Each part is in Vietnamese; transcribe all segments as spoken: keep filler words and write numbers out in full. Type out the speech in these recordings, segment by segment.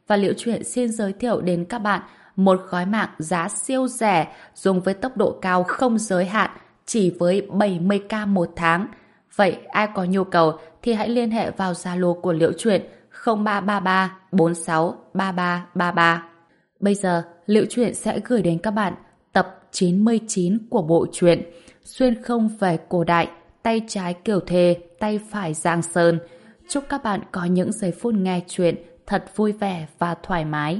và Liễu Chuyện xin giới thiệu đến các bạn một gói mạng giá siêu rẻ dùng với tốc độ cao không giới hạn chỉ với bảy mươi k một tháng. Vậy ai có nhu cầu thì hãy liên hệ vào Zalo của Liễu Chuyện không ba ba ba bốn sáu ba ba ba ba. Bây giờ, Liễu Chuyện sẽ gửi đến các bạn tập chín mươi chín của bộ truyện Xuyên không về cổ đại, tay trái Kiều Thề, tay phải Giang Sơn. Chúc các bạn có những giây phút nghe chuyện thật vui vẻ và thoải mái.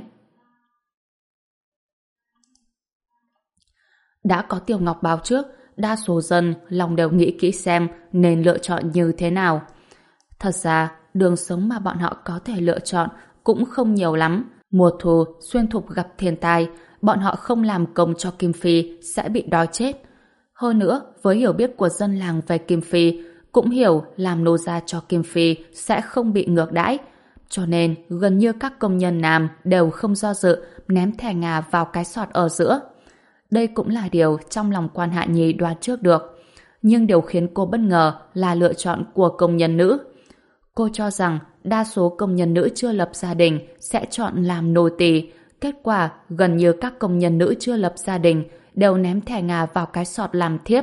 Đã có Tiểu Ngọc báo trước, đa số dân lòng đều nghĩ kỹ xem nên lựa chọn như thế nào. Thật ra, đường sống mà bọn họ có thể lựa chọn cũng không nhiều lắm. Mùa thu, xuyên thục gặp thiên tai, bọn họ không làm công cho Kim Phi sẽ bị đói chết. Hơn nữa, với hiểu biết của dân làng về Kim Phi, cũng hiểu làm nô gia cho Kim Phi sẽ không bị ngược đãi. Cho nên, gần như các công nhân nam đều không do dự ném thẻ ngà vào cái sọt ở giữa. Đây cũng là điều trong lòng Quan Hạ Nhi đoán trước được. Nhưng điều khiến cô bất ngờ là lựa chọn của công nhân nữ. Cô cho rằng đa số công nhân nữ chưa lập gia đình sẽ chọn làm nô tỳ. Kết quả, gần như các công nhân nữ chưa lập gia đình đều ném thẻ ngà vào cái sọt làm thiếp.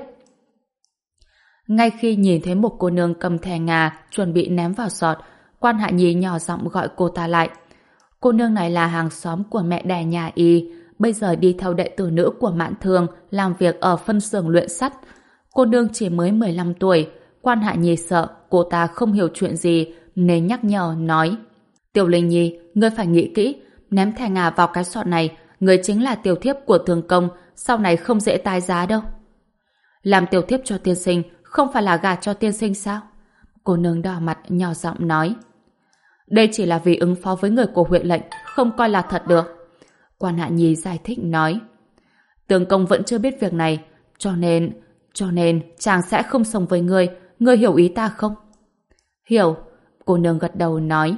Ngay khi nhìn thấy một cô nương cầm thẻ ngà chuẩn bị ném vào sọt, Quan Hạ Nhi nhỏ giọng gọi cô ta lại. Cô nương này là hàng xóm của mẹ đẻ nhà y, bây giờ đi theo đệ tử nữ của Mạn Thương làm việc ở phân xưởng luyện sắt. Cô nương chỉ mới mười lăm tuổi, Quan Hạ Nhi sợ cô ta không hiểu chuyện gì nên nhắc nhở nói: Tiểu Linh Nhi, ngươi phải nghĩ kỹ, ném thẻ ngà vào cái sọt này, ngươi chính là tiểu thiếp của Thường Công, sau này không dễ tái giá đâu. Làm tiểu thiếp cho tiên sinh không phải là gả cho tiên sinh sao? Cô nương đỏ mặt nhỏ giọng nói. Đây chỉ là vì ứng phó với người của huyện lệnh, không coi là thật được. Quan Hạ Nhi giải thích nói. Tướng công vẫn chưa biết việc này, cho nên, cho nên chàng sẽ không sống với ngươi, ngươi hiểu ý ta không? Hiểu, cô nương gật đầu nói.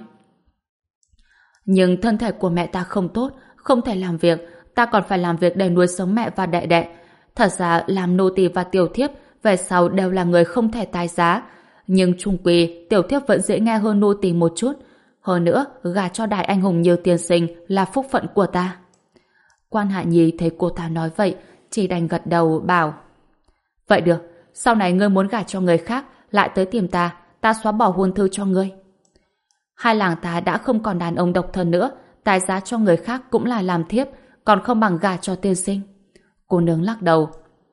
Nhưng thân thể của mẹ ta không tốt, không thể làm việc, ta còn phải làm việc để nuôi sống mẹ và đệ đệ. Thật ra làm nô tỳ và tiểu thiếp về sau đều là người không thể tái giá, nhưng chung quy tiểu thiếp vẫn dễ nghe hơn nô tỳ một chút. Hơn nữa, gả cho đại anh hùng như tiên sinh là phúc phận của ta. Quan Hạ Nhi thấy cô ta nói vậy, chỉ đành gật đầu bảo. Vậy được, sau này ngươi muốn gả cho người khác, lại tới tìm ta, ta xóa bỏ hôn thư cho ngươi. Hai làng ta đã không còn đàn ông độc thân nữa, tái giá cho người khác cũng là làm thiếp, còn không bằng gả cho tiên sinh. Cô nương lắc đầu.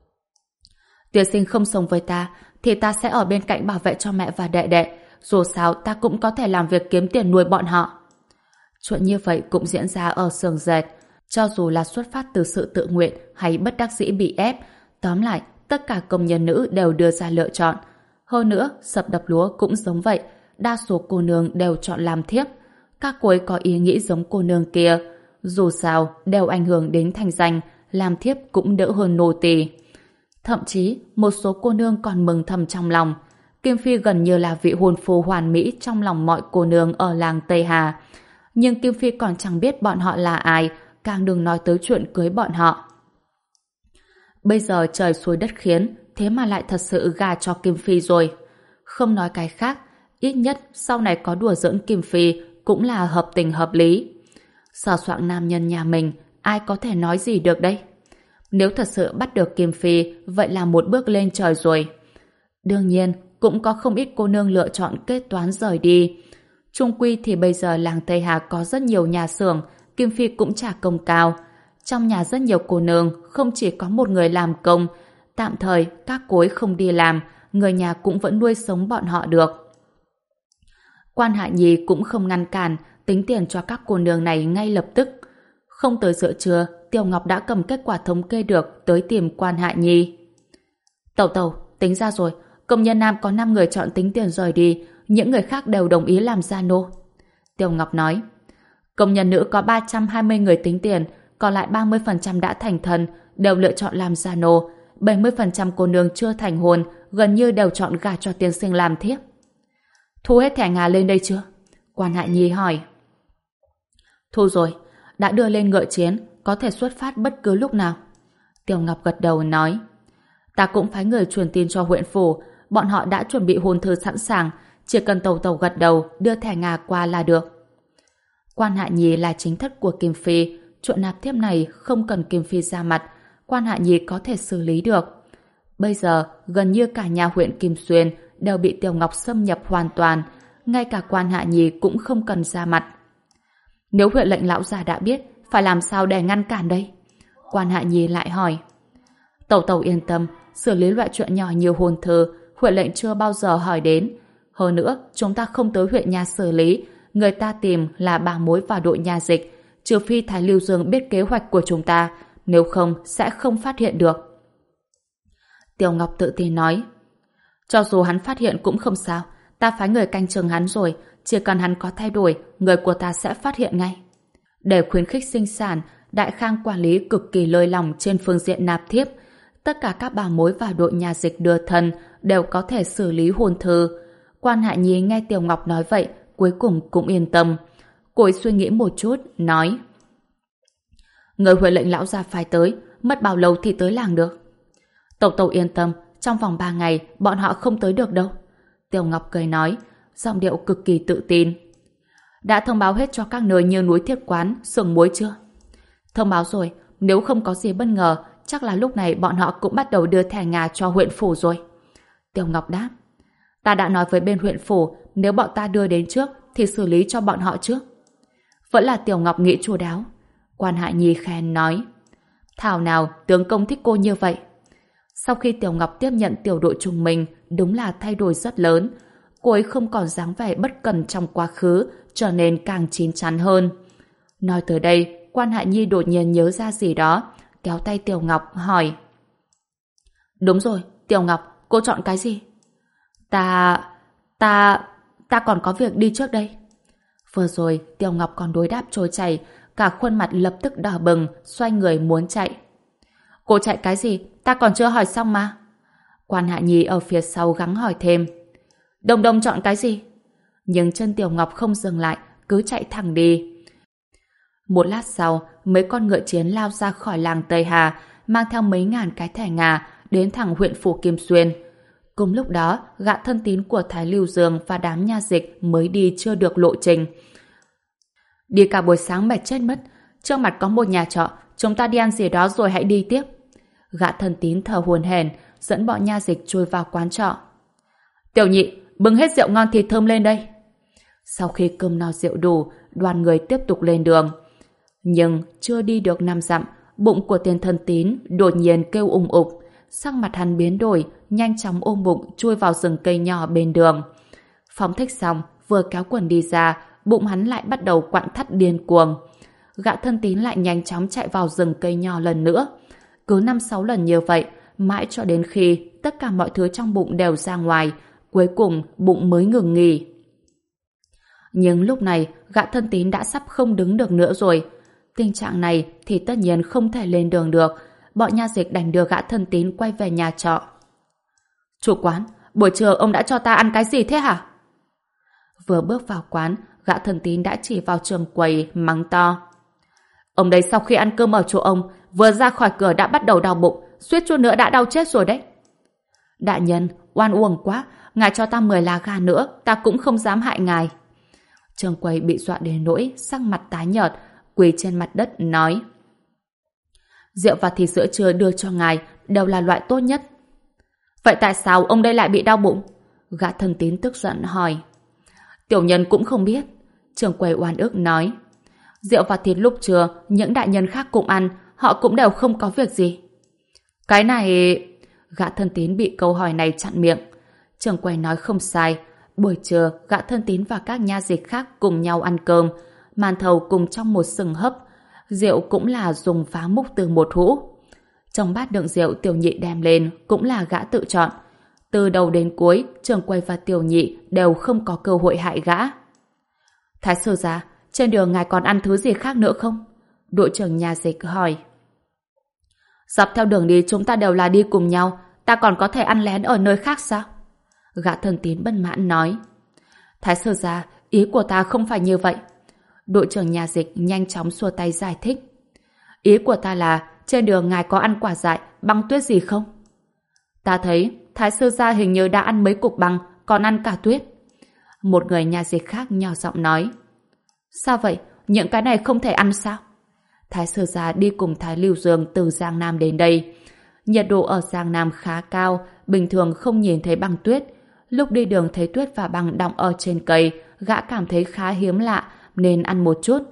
Tiên sinh không sống với ta, thì ta sẽ ở bên cạnh bảo vệ cho mẹ và đệ đệ, dù sao ta cũng có thể làm việc kiếm tiền nuôi bọn họ. Chuyện như vậy cũng diễn ra ở xưởng dệt. Cho dù là xuất phát từ sự tự nguyện hay bất đắc dĩ bị ép, tóm lại, tất cả công nhân nữ đều đưa ra lựa chọn. Hơn nữa, sập đập lúa cũng giống vậy, đa số cô nương đều chọn làm thiếp. Các cô ấy có ý nghĩ giống cô nương kia, dù sao đều ảnh hưởng đến thanh danh, làm thiếp cũng đỡ hơn nô tỳ. Thậm chí, một số cô nương còn mừng thầm trong lòng. Kim Phi gần như là vị hôn phu hoàn mỹ trong lòng mọi cô nương ở làng Tây Hà. Nhưng Kim Phi còn chẳng biết bọn họ là ai, càng đừng nói tới chuyện cưới bọn họ. Bây giờ trời xuôi đất khiến, thế mà lại thật sự gả cho Kim Phi rồi. Không nói cái khác, ít nhất sau này có đùa giỡn Kim Phi cũng là hợp tình hợp lý. Sờ soạng nam nhân nhà mình, ai có thể nói gì được đây? Nếu thật sự bắt được Kim Phi, vậy là một bước lên trời rồi. Đương nhiên, cũng có không ít cô nương lựa chọn kết toán rời đi. Chung quy thì bây giờ làng Tây Hà có rất nhiều nhà xưởng, Kim Phi cũng trả công cao. Trong nhà rất nhiều cô nương, không chỉ có một người làm công. Tạm thời, các cô ấy không đi làm, người nhà cũng vẫn nuôi sống bọn họ được. Quan Hạ Nhi cũng không ngăn cản, tính tiền cho các cô nương này ngay lập tức. Không tới giữa trưa, Tiểu Ngọc đã cầm kết quả thống kê được tới tìm Quan Hạ Nhi. Tẩu tẩu, tính ra rồi, công nhân nam có năm người chọn tính tiền rời đi, những người khác đều đồng ý làm gia nô. Tiểu Ngọc nói, công nhân nữ có ba trăm hai mươi người tính tiền, còn lại ba mươi phần trăm đã thành thân, đều lựa chọn làm gia nô, bảy mươi phần trăm cô nương chưa thành hôn, gần như đều chọn gả cho tiên sinh làm thiếp. Thu hết thẻ ngà lên đây chưa? Quan Hạ Nhi hỏi. Thu rồi, đã đưa lên ngựa chiến, có thể xuất phát bất cứ lúc nào. Tiểu Ngọc gật đầu nói, ta cũng phái người truyền tin cho huyện phủ, bọn họ đã chuẩn bị hôn thư sẵn sàng, chỉ cần tàu tàu gật đầu đưa thẻ ngà qua là được. Quan Hạ Nhi là chính thất của Kim Phi, chuyện nạp thiếp này không cần Kim Phi ra mặt, Quan Hạ Nhi có thể xử lý được. Bây giờ, gần như cả nhà huyện Kim Xuyên đều bị Tiểu Ngọc xâm nhập hoàn toàn, ngay cả Quan Hạ Nhi cũng không cần ra mặt. Nếu huyện lệnh lão già đã biết, phải làm sao để ngăn cản đây? Quan Hạ Nhi lại hỏi. Tẩu tẩu yên tâm, xử lý loại chuyện nhỏ như hôn thư, huyện lệnh chưa bao giờ hỏi đến. Hơn nữa, chúng ta không tới huyện nhà xử lý, người ta tìm là bà mối và đội nhà dịch, trừ phi Thái Lưu Dương biết kế hoạch của chúng ta, nếu không sẽ không phát hiện được. Tiểu Ngọc tự tin nói. Cho dù hắn phát hiện cũng không sao, ta phái người canh chừng hắn rồi, chỉ cần hắn có thay đổi, người của ta sẽ phát hiện ngay. Để khuyến khích sinh sản, Đại Khang quản lý cực kỳ lơi lỏng trên phương diện nạp thiếp. Tất cả các bà mối và đội nhà dịch đưa thân đều có thể xử lý hôn thư. Quan Hạ Nhi nghe Tiểu Ngọc nói vậy, cuối cùng cũng yên tâm. Cô ấy suy nghĩ một chút, nói. Người huệ lệnh lão gia phải tới, mất bao lâu thì tới làng được? Tẩu tẩu yên tâm, trong vòng ba ngày bọn họ không tới được đâu. Tiểu Ngọc cười nói, giọng điệu cực kỳ tự tin. Đã thông báo hết cho các nơi như núi Thiết Quán, xưởng muối chưa? Thông báo rồi, nếu không có gì bất ngờ, chắc là lúc này bọn họ cũng bắt đầu đưa thẻ nhà cho huyện phủ rồi. Tiểu Ngọc đáp. Ta đã nói với bên huyện phủ, nếu bọn ta đưa đến trước thì xử lý cho bọn họ trước. Vẫn là Tiểu Ngọc nghĩ chu đáo. Quan Hạ Nhi khen nói. Thảo nào tướng công thích cô như vậy. Sau khi Tiểu Ngọc tiếp nhận tiểu đội trung mình, đúng là thay đổi rất lớn. Cô ấy không còn dáng vẻ bất cần trong quá khứ, trở nên càng chín chắn hơn. Nói tới đây, Quan Hạ Nhi đột nhiên nhớ ra gì đó, kéo tay Tiểu Ngọc hỏi. Đúng rồi, Tiểu Ngọc, cô chọn cái gì? Ta... ta... ta còn có việc đi trước đây. Vừa rồi, Tiểu Ngọc còn đối đáp trôi chảy, cả khuôn mặt lập tức đỏ bừng, xoay người muốn chạy. Cô chạy cái gì? Ta còn chưa hỏi xong mà. Quan Hạ Nhi ở phía sau gắng hỏi thêm. Đồng đồng chọn cái gì? Nhưng chân Tiểu Ngọc không dừng lại, cứ chạy thẳng đi. Một lát sau, mấy con ngựa chiến lao ra khỏi làng Tây Hà, mang theo mấy ngàn cái thẻ ngà, đến thẳng huyện phủ Kim Xuyên. Cùng lúc đó, gã thân tín của Thái Lưu Dương và đám nha dịch mới đi chưa được lộ trình. Đi cả buổi sáng mệt chết mất. Trước mặt có một nhà trọ, chúng ta đi ăn gì đó rồi hãy đi tiếp. Gã thân tín thở hổn hển, dẫn bọn nha dịch chui vào quán trọ. Tiểu Nhị, bưng hết rượu ngon thịt thơm lên đây. Sau khi cơm no rượu đủ, đoàn người tiếp tục lên đường. Nhưng chưa đi được năm dặm, bụng của tên thân tín đột nhiên kêu ùng ục. Sắc mặt hắn biến đổi, nhanh chóng ôm bụng chui vào rừng cây nhỏ bên đường. Phóng thích xong, vừa kéo quần đi ra, bụng hắn lại bắt đầu quặn thắt điên cuồng. Gã thân tín lại nhanh chóng chạy vào rừng cây nhỏ lần nữa. Cứ năm sáu lần như vậy, mãi cho đến khi tất cả mọi thứ trong bụng đều ra ngoài, cuối cùng bụng mới ngừng nghỉ. Nhưng lúc này, gã thân tín đã sắp không đứng được nữa rồi. Tình trạng này thì tất nhiên không thể lên đường được. Bọn nha dịch đành đưa gã thân tín quay về nhà trọ. Chủ quán, buổi trưa ông đã cho ta ăn cái gì thế hả? Vừa bước vào quán, gã thân tín đã chỉ vào trường quầy mắng to. Ông đây sau khi ăn cơm ở chỗ ông, vừa ra khỏi cửa đã bắt đầu đau bụng, suýt chút nữa đã đau chết rồi đấy. Đại nhân, oan uổng quá, ngài cho ta mười lá gà nữa, ta cũng không dám hại ngài. Trường quầy bị dọa đến nỗi sắc mặt tái nhợt, quỳ trên mặt đất nói. Rượu và thịt sữa chua đưa cho ngài đều là loại tốt nhất. Vậy tại sao ông đây lại bị đau bụng? Gã thân tín tức giận hỏi. Tiểu nhân cũng không biết. Trường quầy oan ức nói. Rượu và thịt lúc trưa, những đại nhân khác cùng ăn, họ cũng đều không có việc gì. Cái này... Gã thân tín bị câu hỏi này chặn miệng. Trường quầy nói không sai. Buổi trưa, gã thân tín và các nha dịch khác cùng nhau ăn cơm. Màn thầu cùng trong một sừng hấp. Rượu cũng là dùng phá múc từ một hũ. Trong bát đựng rượu Tiểu Nhị đem lên cũng là gã tự chọn. Từ đầu đến cuối, Trường quầy và Tiểu Nhị đều không có cơ hội hại gã. Thái sư gia, trên đường ngài còn ăn thứ gì khác nữa không? Đội trưởng nhà dịch hỏi. Dọc theo đường đi chúng ta đều là đi cùng nhau, ta còn có thể ăn lén ở nơi khác sao? Gã thân tín bất mãn nói. Thái sư gia, ý của ta không phải như vậy. Đội trưởng nhà dịch nhanh chóng xua tay giải thích. Ý của ta là trên đường ngài có ăn quả dại, băng tuyết gì không? Ta thấy Thái sư gia hình như đã ăn mấy cục băng, còn ăn cả tuyết. Một người nhà dịch khác nhỏ giọng nói. Sao vậy? những cái này không thể ăn sao? Thái sư gia đi cùng Thái Lưu Dương từ Giang Nam đến đây. Nhiệt độ ở Giang Nam khá cao, bình thường không nhìn thấy băng tuyết. Lúc đi đường thấy tuyết và băng đọng ở trên cây, gã cảm thấy khá hiếm lạ nên ăn một chút.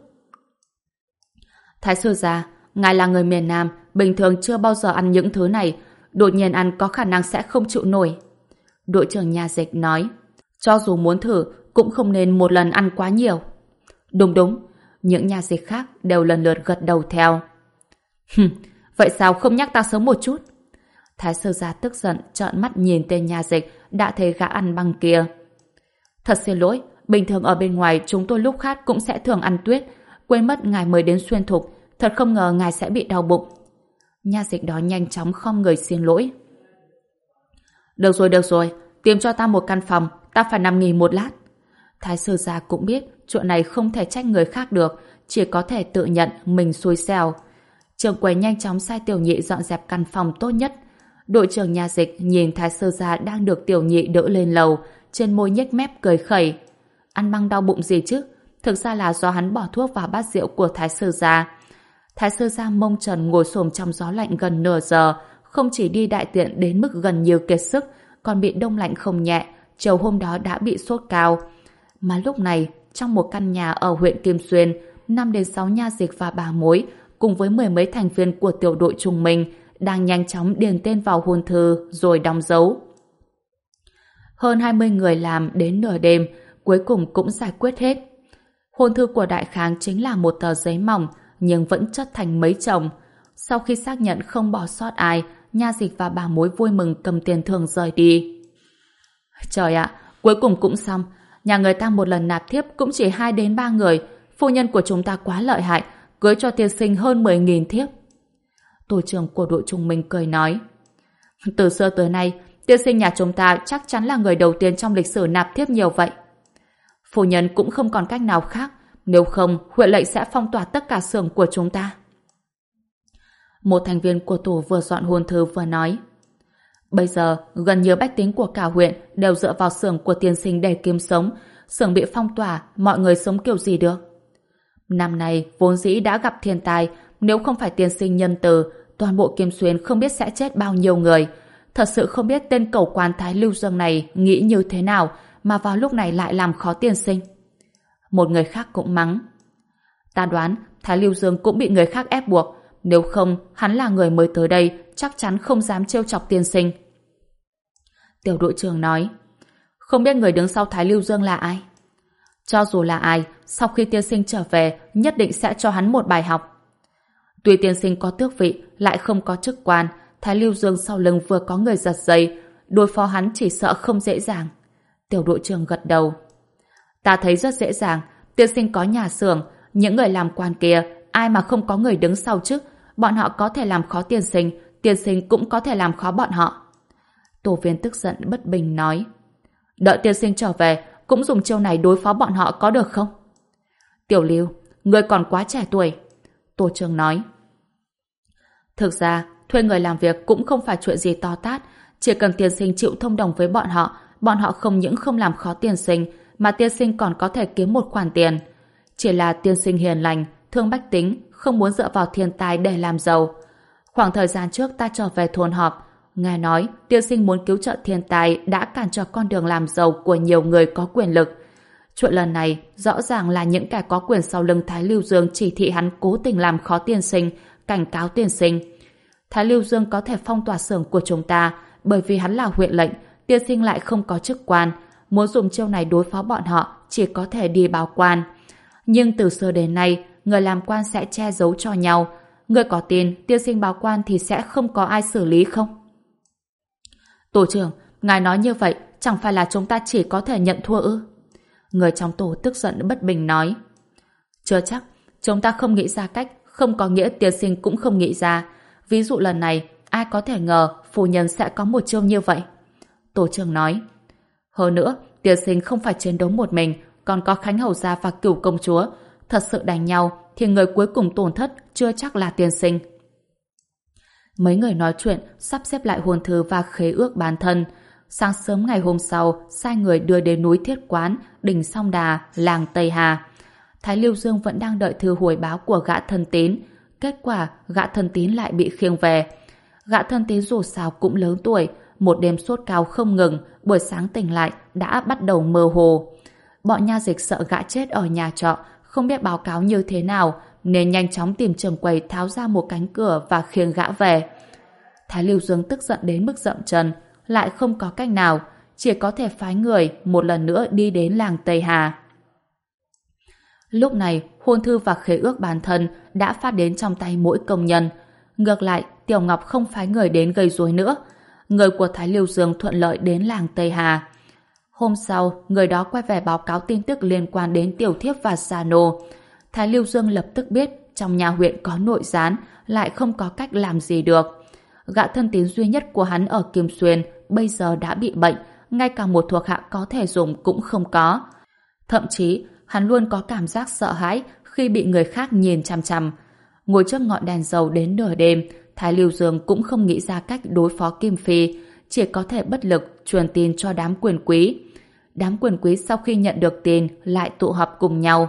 Thái sư gia, ngài là người miền Nam, bình thường chưa bao giờ ăn những thứ này, đột nhiên ăn có khả năng sẽ không chịu nổi. Đội trưởng nhà dịch nói, cho dù muốn thử cũng không nên một lần ăn quá nhiều. Đúng đúng, những nhà dịch khác đều lần lượt gật đầu theo. Hừm, vậy sao không nhắc ta sớm một chút? Thái sư gia tức giận trợn mắt nhìn tên nhà dịch đã thấy gã ăn băng kia. Thật xin lỗi, bình thường ở bên ngoài chúng tôi lúc khát cũng sẽ thường ăn tuyết, quên mất ngài mới đến xuyên thục, thật không ngờ ngài sẽ bị đau bụng. Nha dịch đó nhanh chóng khom người xin lỗi. Được rồi, được rồi, tìm cho ta một căn phòng, ta phải nằm nghỉ một lát. Thái sư gia cũng biết chuyện này không thể trách người khác được, chỉ có thể tự nhận mình xui xẻo. Trưởng quầy nhanh chóng sai tiểu nhị dọn dẹp căn phòng tốt nhất. Đội trưởng nhà dịch nhìn thái sư gia đang được tiểu nhị đỡ lên lầu, trên môi nhếch mép cười khẩy. Ăn băng đau bụng gì chứ? Thực ra là do hắn bỏ thuốc vào bát rượu của thái sư gia. Thái sư gia mông trần ngồi xổm trong gió lạnh gần nửa giờ, không chỉ đi đại tiện đến mức gần như kiệt sức, còn bị đông lạnh không nhẹ, chiều hôm đó đã bị sốt cao. Mà lúc này, trong một căn nhà ở huyện Kim Xuyên, năm đến sáu nha dịch và bà mối, cùng với mười mấy thành viên của tiểu đội trung minh, đang nhanh chóng điền tên vào hôn thư rồi đóng dấu. Hơn hai mươi người làm đến nửa đêm, cuối cùng cũng giải quyết hết. Hôn thư của Đại Kháng chính là một tờ giấy mỏng, nhưng vẫn chất thành mấy chồng. Sau khi xác nhận không bỏ sót ai, nha dịch và bà mối vui mừng cầm tiền thưởng rời đi. Trời ạ, cuối cùng cũng xong. Nhà người ta một lần nạp thiếp cũng chỉ hai đến ba người. Phu nhân của chúng ta quá lợi hại, cưới cho tiên sinh hơn mười nghìn thiếp. Tổ trưởng của đội trung minh cười nói, từ xưa tới nay, tiên sinh nhà chúng ta chắc chắn là người đầu tiên trong lịch sử nạp thiếp nhiều vậy. Phu nhân cũng không còn cách nào khác, nếu không, huyện lệnh sẽ phong tỏa tất cả xưởng của chúng ta. Một thành viên của tổ vừa dọn hôn thư vừa nói, bây giờ, gần như bách tính của cả huyện đều dựa vào xưởng của tiên sinh để kiếm sống. Xưởng bị phong tỏa, mọi người sống kiểu gì được? Năm nay, vốn dĩ đã gặp thiên tai, nếu không phải tiên sinh nhân từ, toàn bộ Kim Xuyên không biết sẽ chết bao nhiêu người. Thật sự không biết tên cẩu quan Thái Lưu Dương này nghĩ như thế nào mà vào lúc này lại làm khó tiên sinh. Một người khác cũng mắng, ta đoán Thái Lưu Dương cũng bị người khác ép buộc, nếu không hắn là người mới tới đây chắc chắn không dám trêu chọc tiên sinh. Tiểu đội trưởng nói, không biết người đứng sau Thái Lưu Dương là ai? Cho dù là ai, sau khi tiên sinh trở về nhất định sẽ cho hắn một bài học. Tuy tiên sinh có tước vị lại không có chức quan, Thái Lưu Dương sau lưng vừa có người giật dây, đối phó hắn chỉ sợ không dễ dàng. Tiểu đội trưởng gật đầu, ta thấy rất dễ dàng. Tiên sinh có nhà xưởng, những người làm quan kia ai mà không có người đứng sau chứ? Bọn họ có thể làm khó tiên sinh, tiên sinh cũng có thể làm khó bọn họ. Tổ viên tức giận bất bình nói, đợi tiên sinh trở về cũng dùng chiêu này đối phó bọn họ có được không? Tiểu Lưu, ngươi còn quá trẻ tuổi. Tổ trưởng nói, thực ra thuê người làm việc cũng không phải chuyện gì to tát, chỉ cần tiên sinh chịu thông đồng với bọn họ, bọn họ không những không làm khó tiên sinh mà tiên sinh còn có thể kiếm một khoản tiền. Chỉ là tiên sinh hiền lành, thương bách tính, không muốn dựa vào thiên tài để làm giàu. Khoảng thời gian trước ta trở về thôn họp, nghe nói tiên sinh muốn cứu trợ thiên tài đã cản trở con đường làm giàu của nhiều người có quyền lực. Chuyện lần này rõ ràng là những kẻ có quyền sau lưng Thái Lưu Dương chỉ thị hắn cố tình làm khó tiên sinh, cảnh cáo tiên sinh. Thái Lưu Dương có thể phong tỏa xưởng của chúng ta bởi vì hắn là huyện lệnh, tiên sinh lại không có chức quan. Muốn dùng chiêu này đối phó bọn họ chỉ có thể đi báo quan. Nhưng từ xưa đến nay, người làm quan sẽ che giấu cho nhau. Người có tin tiên sinh báo quan thì sẽ không có ai xử lý không? Tổ trưởng, ngài nói như vậy chẳng phải là chúng ta chỉ có thể nhận thua ư? Người trong tổ tức giận bất bình nói, chưa chắc, chúng ta không nghĩ ra cách không có nghĩa tiên sinh cũng không nghĩ ra. Ví dụ lần này ai có thể ngờ phu nhân sẽ có một chiêu như vậy? Tổ trưởng nói, hơn nữa tiên sinh không phải chiến đấu một mình, còn có Khánh Hầu Gia và Cửu Công Chúa. Thật sự đánh nhau thì người cuối cùng tổn thất chưa chắc là tiên sinh. Mấy người nói chuyện sắp xếp lại hôn thư và khế ước bán thân. Sáng sớm ngày hôm sau sai người đưa đến núi Thiết Quán, đỉnh Song Đà, làng Tây Hà. Thái Lưu Dương vẫn đang đợi thư hồi báo của gã thân tín. Kết quả, gã thân tín lại bị khiêng về. Gã thân tín dù sao cũng lớn tuổi, một đêm sốt cao không ngừng, buổi sáng tỉnh lại đã bắt đầu mơ hồ. Bọn nha dịch sợ gã chết ở nhà trọ, không biết báo cáo như thế nào, nên nhanh chóng tìm trường quầy tháo ra một cánh cửa và khiêng gã về. Thái Lưu Dương tức giận đến mức dậm chân, lại không có cách nào, chỉ có thể phái người một lần nữa đi đến làng Tây Hà. Lúc này, hôn thư và khế ước bán thân đã phát đến trong tay mỗi công nhân. Ngược lại, Tiểu Ngọc không phái người đến gây rối nữa. Người của Thái Lưu Dương thuận lợi đến làng Tây Hà. Hôm sau, người đó quay về báo cáo tin tức liên quan đến Tiểu Thiếp và Sa Nô. Thái Lưu Dương lập tức biết trong nhà huyện có nội gián, lại không có cách làm gì được. Gã thân tín duy nhất của hắn ở Kim Xuyên bây giờ đã bị bệnh, ngay cả một thuộc hạ có thể dùng cũng không có. Thậm chí, hắn luôn có cảm giác sợ hãi khi bị người khác nhìn chằm chằm. Ngồi trước ngọn đèn dầu đến nửa đêm, Thái Lưu Dương cũng không nghĩ ra cách đối phó Kim Phi, chỉ có thể bất lực truyền tin cho đám quyền quý. Đám quyền quý sau khi nhận được tin lại tụ họp cùng nhau.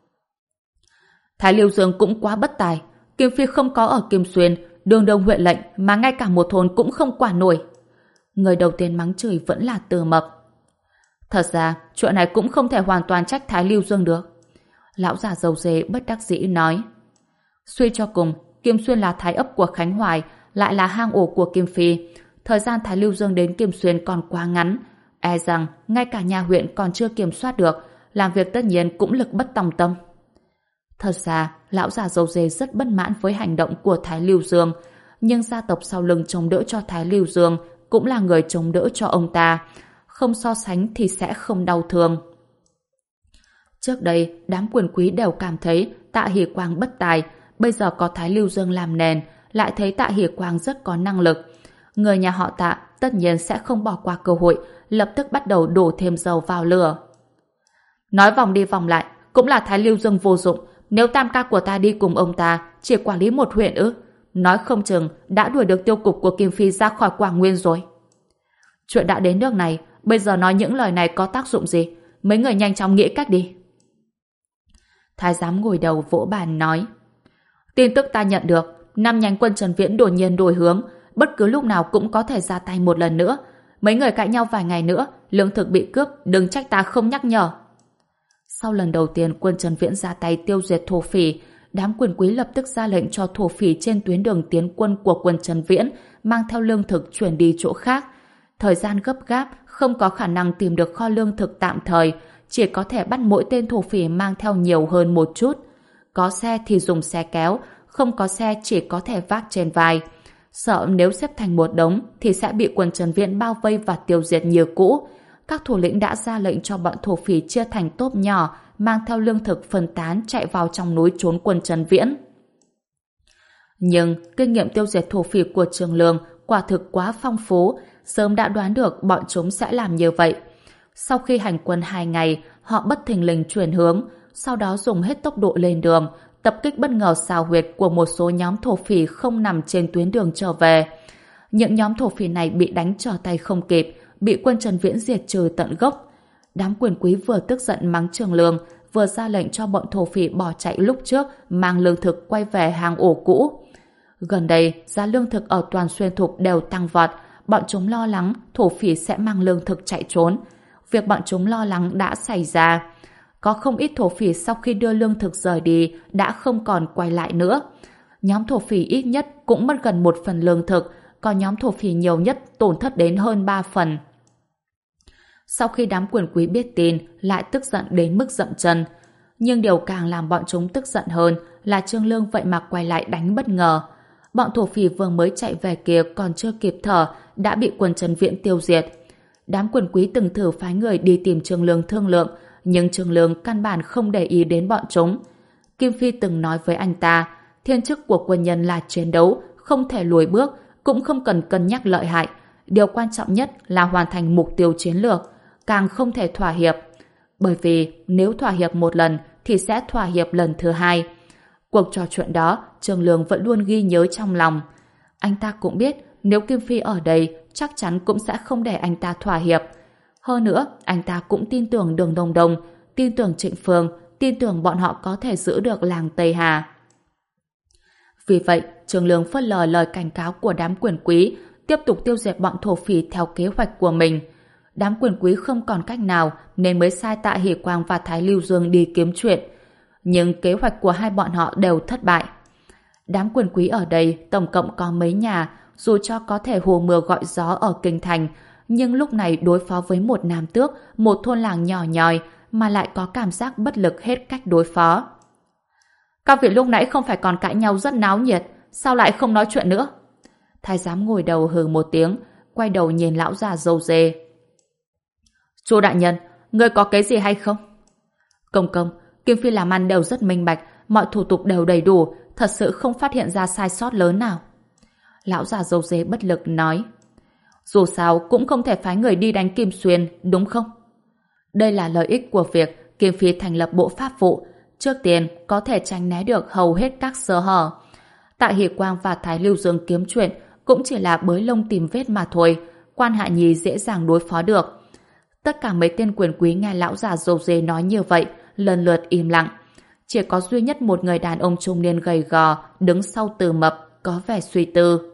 Thái Lưu Dương cũng quá bất tài, Kim Phi không có ở Kim Xuyên, đường đồng huyện lệnh mà ngay cả một thôn cũng không quản nổi. Người đầu tiên mắng chửi vẫn là Từ Mập. Thật ra, chuyện này cũng không thể hoàn toàn trách Thái Lưu Dương được. Lão già dầu dê bất đắc dĩ nói. Suy cho cùng, Kim Xuyên là thái ấp của Khánh Hoài, lại là hang ổ của Kim Phi. Thời gian Thái Lưu Dương đến Kim Xuyên còn quá ngắn, e rằng ngay cả nhà huyện còn chưa kiểm soát được, làm việc tất nhiên cũng lực bất tòng tâm. Thật ra, lão già dầu dê rất bất mãn với hành động của Thái Lưu Dương, nhưng gia tộc sau lưng chống đỡ cho Thái Lưu Dương cũng là người chống đỡ cho ông ta. Không so sánh thì sẽ không đau thương. Trước đây, đám quyền quý đều cảm thấy Tạ Hỷ Quang bất tài, bây giờ có Thái Lưu Dương làm nền, lại thấy Tạ Hỷ Quang rất có năng lực. Người nhà họ Tạ tất nhiên sẽ không bỏ qua cơ hội, lập tức bắt đầu đổ thêm dầu vào lửa. Nói vòng đi vòng lại, cũng là Thái Lưu Dương vô dụng. Nếu tam ca của ta đi cùng ông ta, chỉ quản lý một huyện ư? Nói không chừng đã đuổi được tiêu cục của Kim Phi ra khỏi Quảng Nguyên rồi. Chuyện đã đến nước này, bây giờ nói những lời này có tác dụng gì? Mấy người nhanh chóng nghĩ cách đi. Thái giám ngồi đầu vỗ bàn nói. Tin tức ta nhận được, năm nhánh quân Trần Viễn đột nhiên đổi hướng, bất cứ lúc nào cũng có thể ra tay một lần nữa. Mấy người cãi nhau vài ngày nữa, lương thực bị cướp, đừng trách ta không nhắc nhở. Sau lần đầu tiên quân Trần Viễn ra tay tiêu diệt thổ phỉ, đám quyền quý lập tức ra lệnh cho thổ phỉ trên tuyến đường tiến quân của quân Trần Viễn mang theo lương thực chuyển đi chỗ khác. Thời gian gấp gáp, không có khả năng tìm được kho lương thực tạm thời, chỉ có thể bắt mỗi tên thổ phỉ mang theo nhiều hơn một chút. Có xe thì dùng xe kéo, không có xe chỉ có thể vác trên vai. Sợ nếu xếp thành một đống thì sẽ bị quân Trần Viễn bao vây và tiêu diệt như cũ. Các thủ lĩnh đã ra lệnh cho bọn thổ phỉ chia thành tốp nhỏ, mang theo lương thực phân tán chạy vào trong núi trốn quân Trần Viễn. Nhưng kinh nghiệm tiêu diệt thổ phỉ của Trường Lương quả thực quá phong phú, sớm đã đoán được bọn chúng sẽ làm như vậy. Sau khi hành quân hai ngày, họ bất thình lình chuyển hướng, sau đó dùng hết tốc độ lên đường, tập kích bất ngờ xào huyệt của một số nhóm thổ phỉ không nằm trên tuyến đường trở về. Những nhóm thổ phỉ này bị đánh trở tay không kịp, bị quân Trần Viễn diệt trừ tận gốc. Đám quyền quý vừa tức giận mắng Trường Lương, vừa ra lệnh cho bọn thổ phỉ bỏ chạy lúc trước, mang lương thực quay về hang ổ cũ. Gần đây, giá lương thực ở toàn xuyên thục đều tăng vọt, bọn chúng lo lắng thổ phỉ sẽ mang lương thực chạy trốn. Việc bọn chúng lo lắng đã xảy ra. Có không ít thổ phỉ sau khi đưa lương thực rời đi đã không còn quay lại nữa. Nhóm thổ phỉ ít nhất cũng mất gần một phần lương thực, còn nhóm thổ phỉ nhiều nhất tổn thất đến hơn ba phần. Sau khi đám quyền quý biết tin, lại tức giận đến mức dậm chân. Nhưng điều càng làm bọn chúng tức giận hơn là Trương Lương vậy mà quay lại đánh bất ngờ. Bọn thổ phỉ vừa mới chạy về kia còn chưa kịp thở, đã bị quân Trần Viễn tiêu diệt. Đám quyền quý từng thử phái người đi tìm Trương Lương thương lượng, nhưng Trương Lương căn bản không để ý đến bọn chúng. Kim Phi từng nói với anh ta, thiên chức của quân nhân là chiến đấu, không thể lùi bước, cũng không cần cân nhắc lợi hại. Điều quan trọng nhất là hoàn thành mục tiêu chiến lược, càng không thể thỏa hiệp. Bởi vì nếu thỏa hiệp một lần thì sẽ thỏa hiệp lần thứ hai. Cuộc trò chuyện đó, Trương Lương vẫn luôn ghi nhớ trong lòng. Anh ta cũng biết nếu Kim Phi ở đây chắc chắn cũng sẽ không để anh ta thỏa hiệp. Hơn nữa, anh ta cũng tin tưởng Đường Đông Đông, tin tưởng Trịnh Phương, tin tưởng bọn họ có thể giữ được làng Tây Hà. Vì vậy, Trương Lương phớt lờ lời cảnh cáo của đám quyền quý, tiếp tục tiêu diệt bọn thổ phỉ theo kế hoạch của mình. Đám quyền quý không còn cách nào nên mới sai Tạ Hỷ Quang và Thái Lưu Dương đi kiếm chuyện. Nhưng kế hoạch của hai bọn họ đều thất bại. Đám quyền quý ở đây tổng cộng có mấy nhà, dù cho có thể hùa mưa gọi gió ở kinh thành, nhưng lúc này đối phó với một nam tước, một thôn làng nhỏ nhòi mà lại có cảm giác bất lực hết cách đối phó. Các vị lúc nãy không phải còn cãi nhau rất náo nhiệt, sao lại không nói chuyện nữa? Thái giám ngồi đầu hừ một tiếng, quay đầu nhìn lão già râu dê. Chu đại nhân, ngươi có cái gì hay không? Công công, Kim Phi làm ăn đều rất minh bạch, mọi thủ tục đều đầy đủ, thật sự không phát hiện ra sai sót lớn nào. Lão già râu dê bất lực nói. Dù sao cũng không thể phái người đi đánh Kim Xuyên, đúng không? Đây là lợi ích của việc Kim Phi thành lập bộ pháp vụ. Trước tiên có thể tránh né được hầu hết các sơ hở. Tạ Hỷ Quang và Thái Lưu Dương kiếm chuyện cũng chỉ là bới lông tìm vết mà thôi, Quan Hạ Nhi dễ dàng đối phó được. Tất cả mấy tên quyền quý nghe lão già râu dê nói như vậy, lần lượt im lặng. Chỉ có duy nhất một người đàn ông trung niên gầy gò đứng sau Từ Mập, có vẻ suy tư.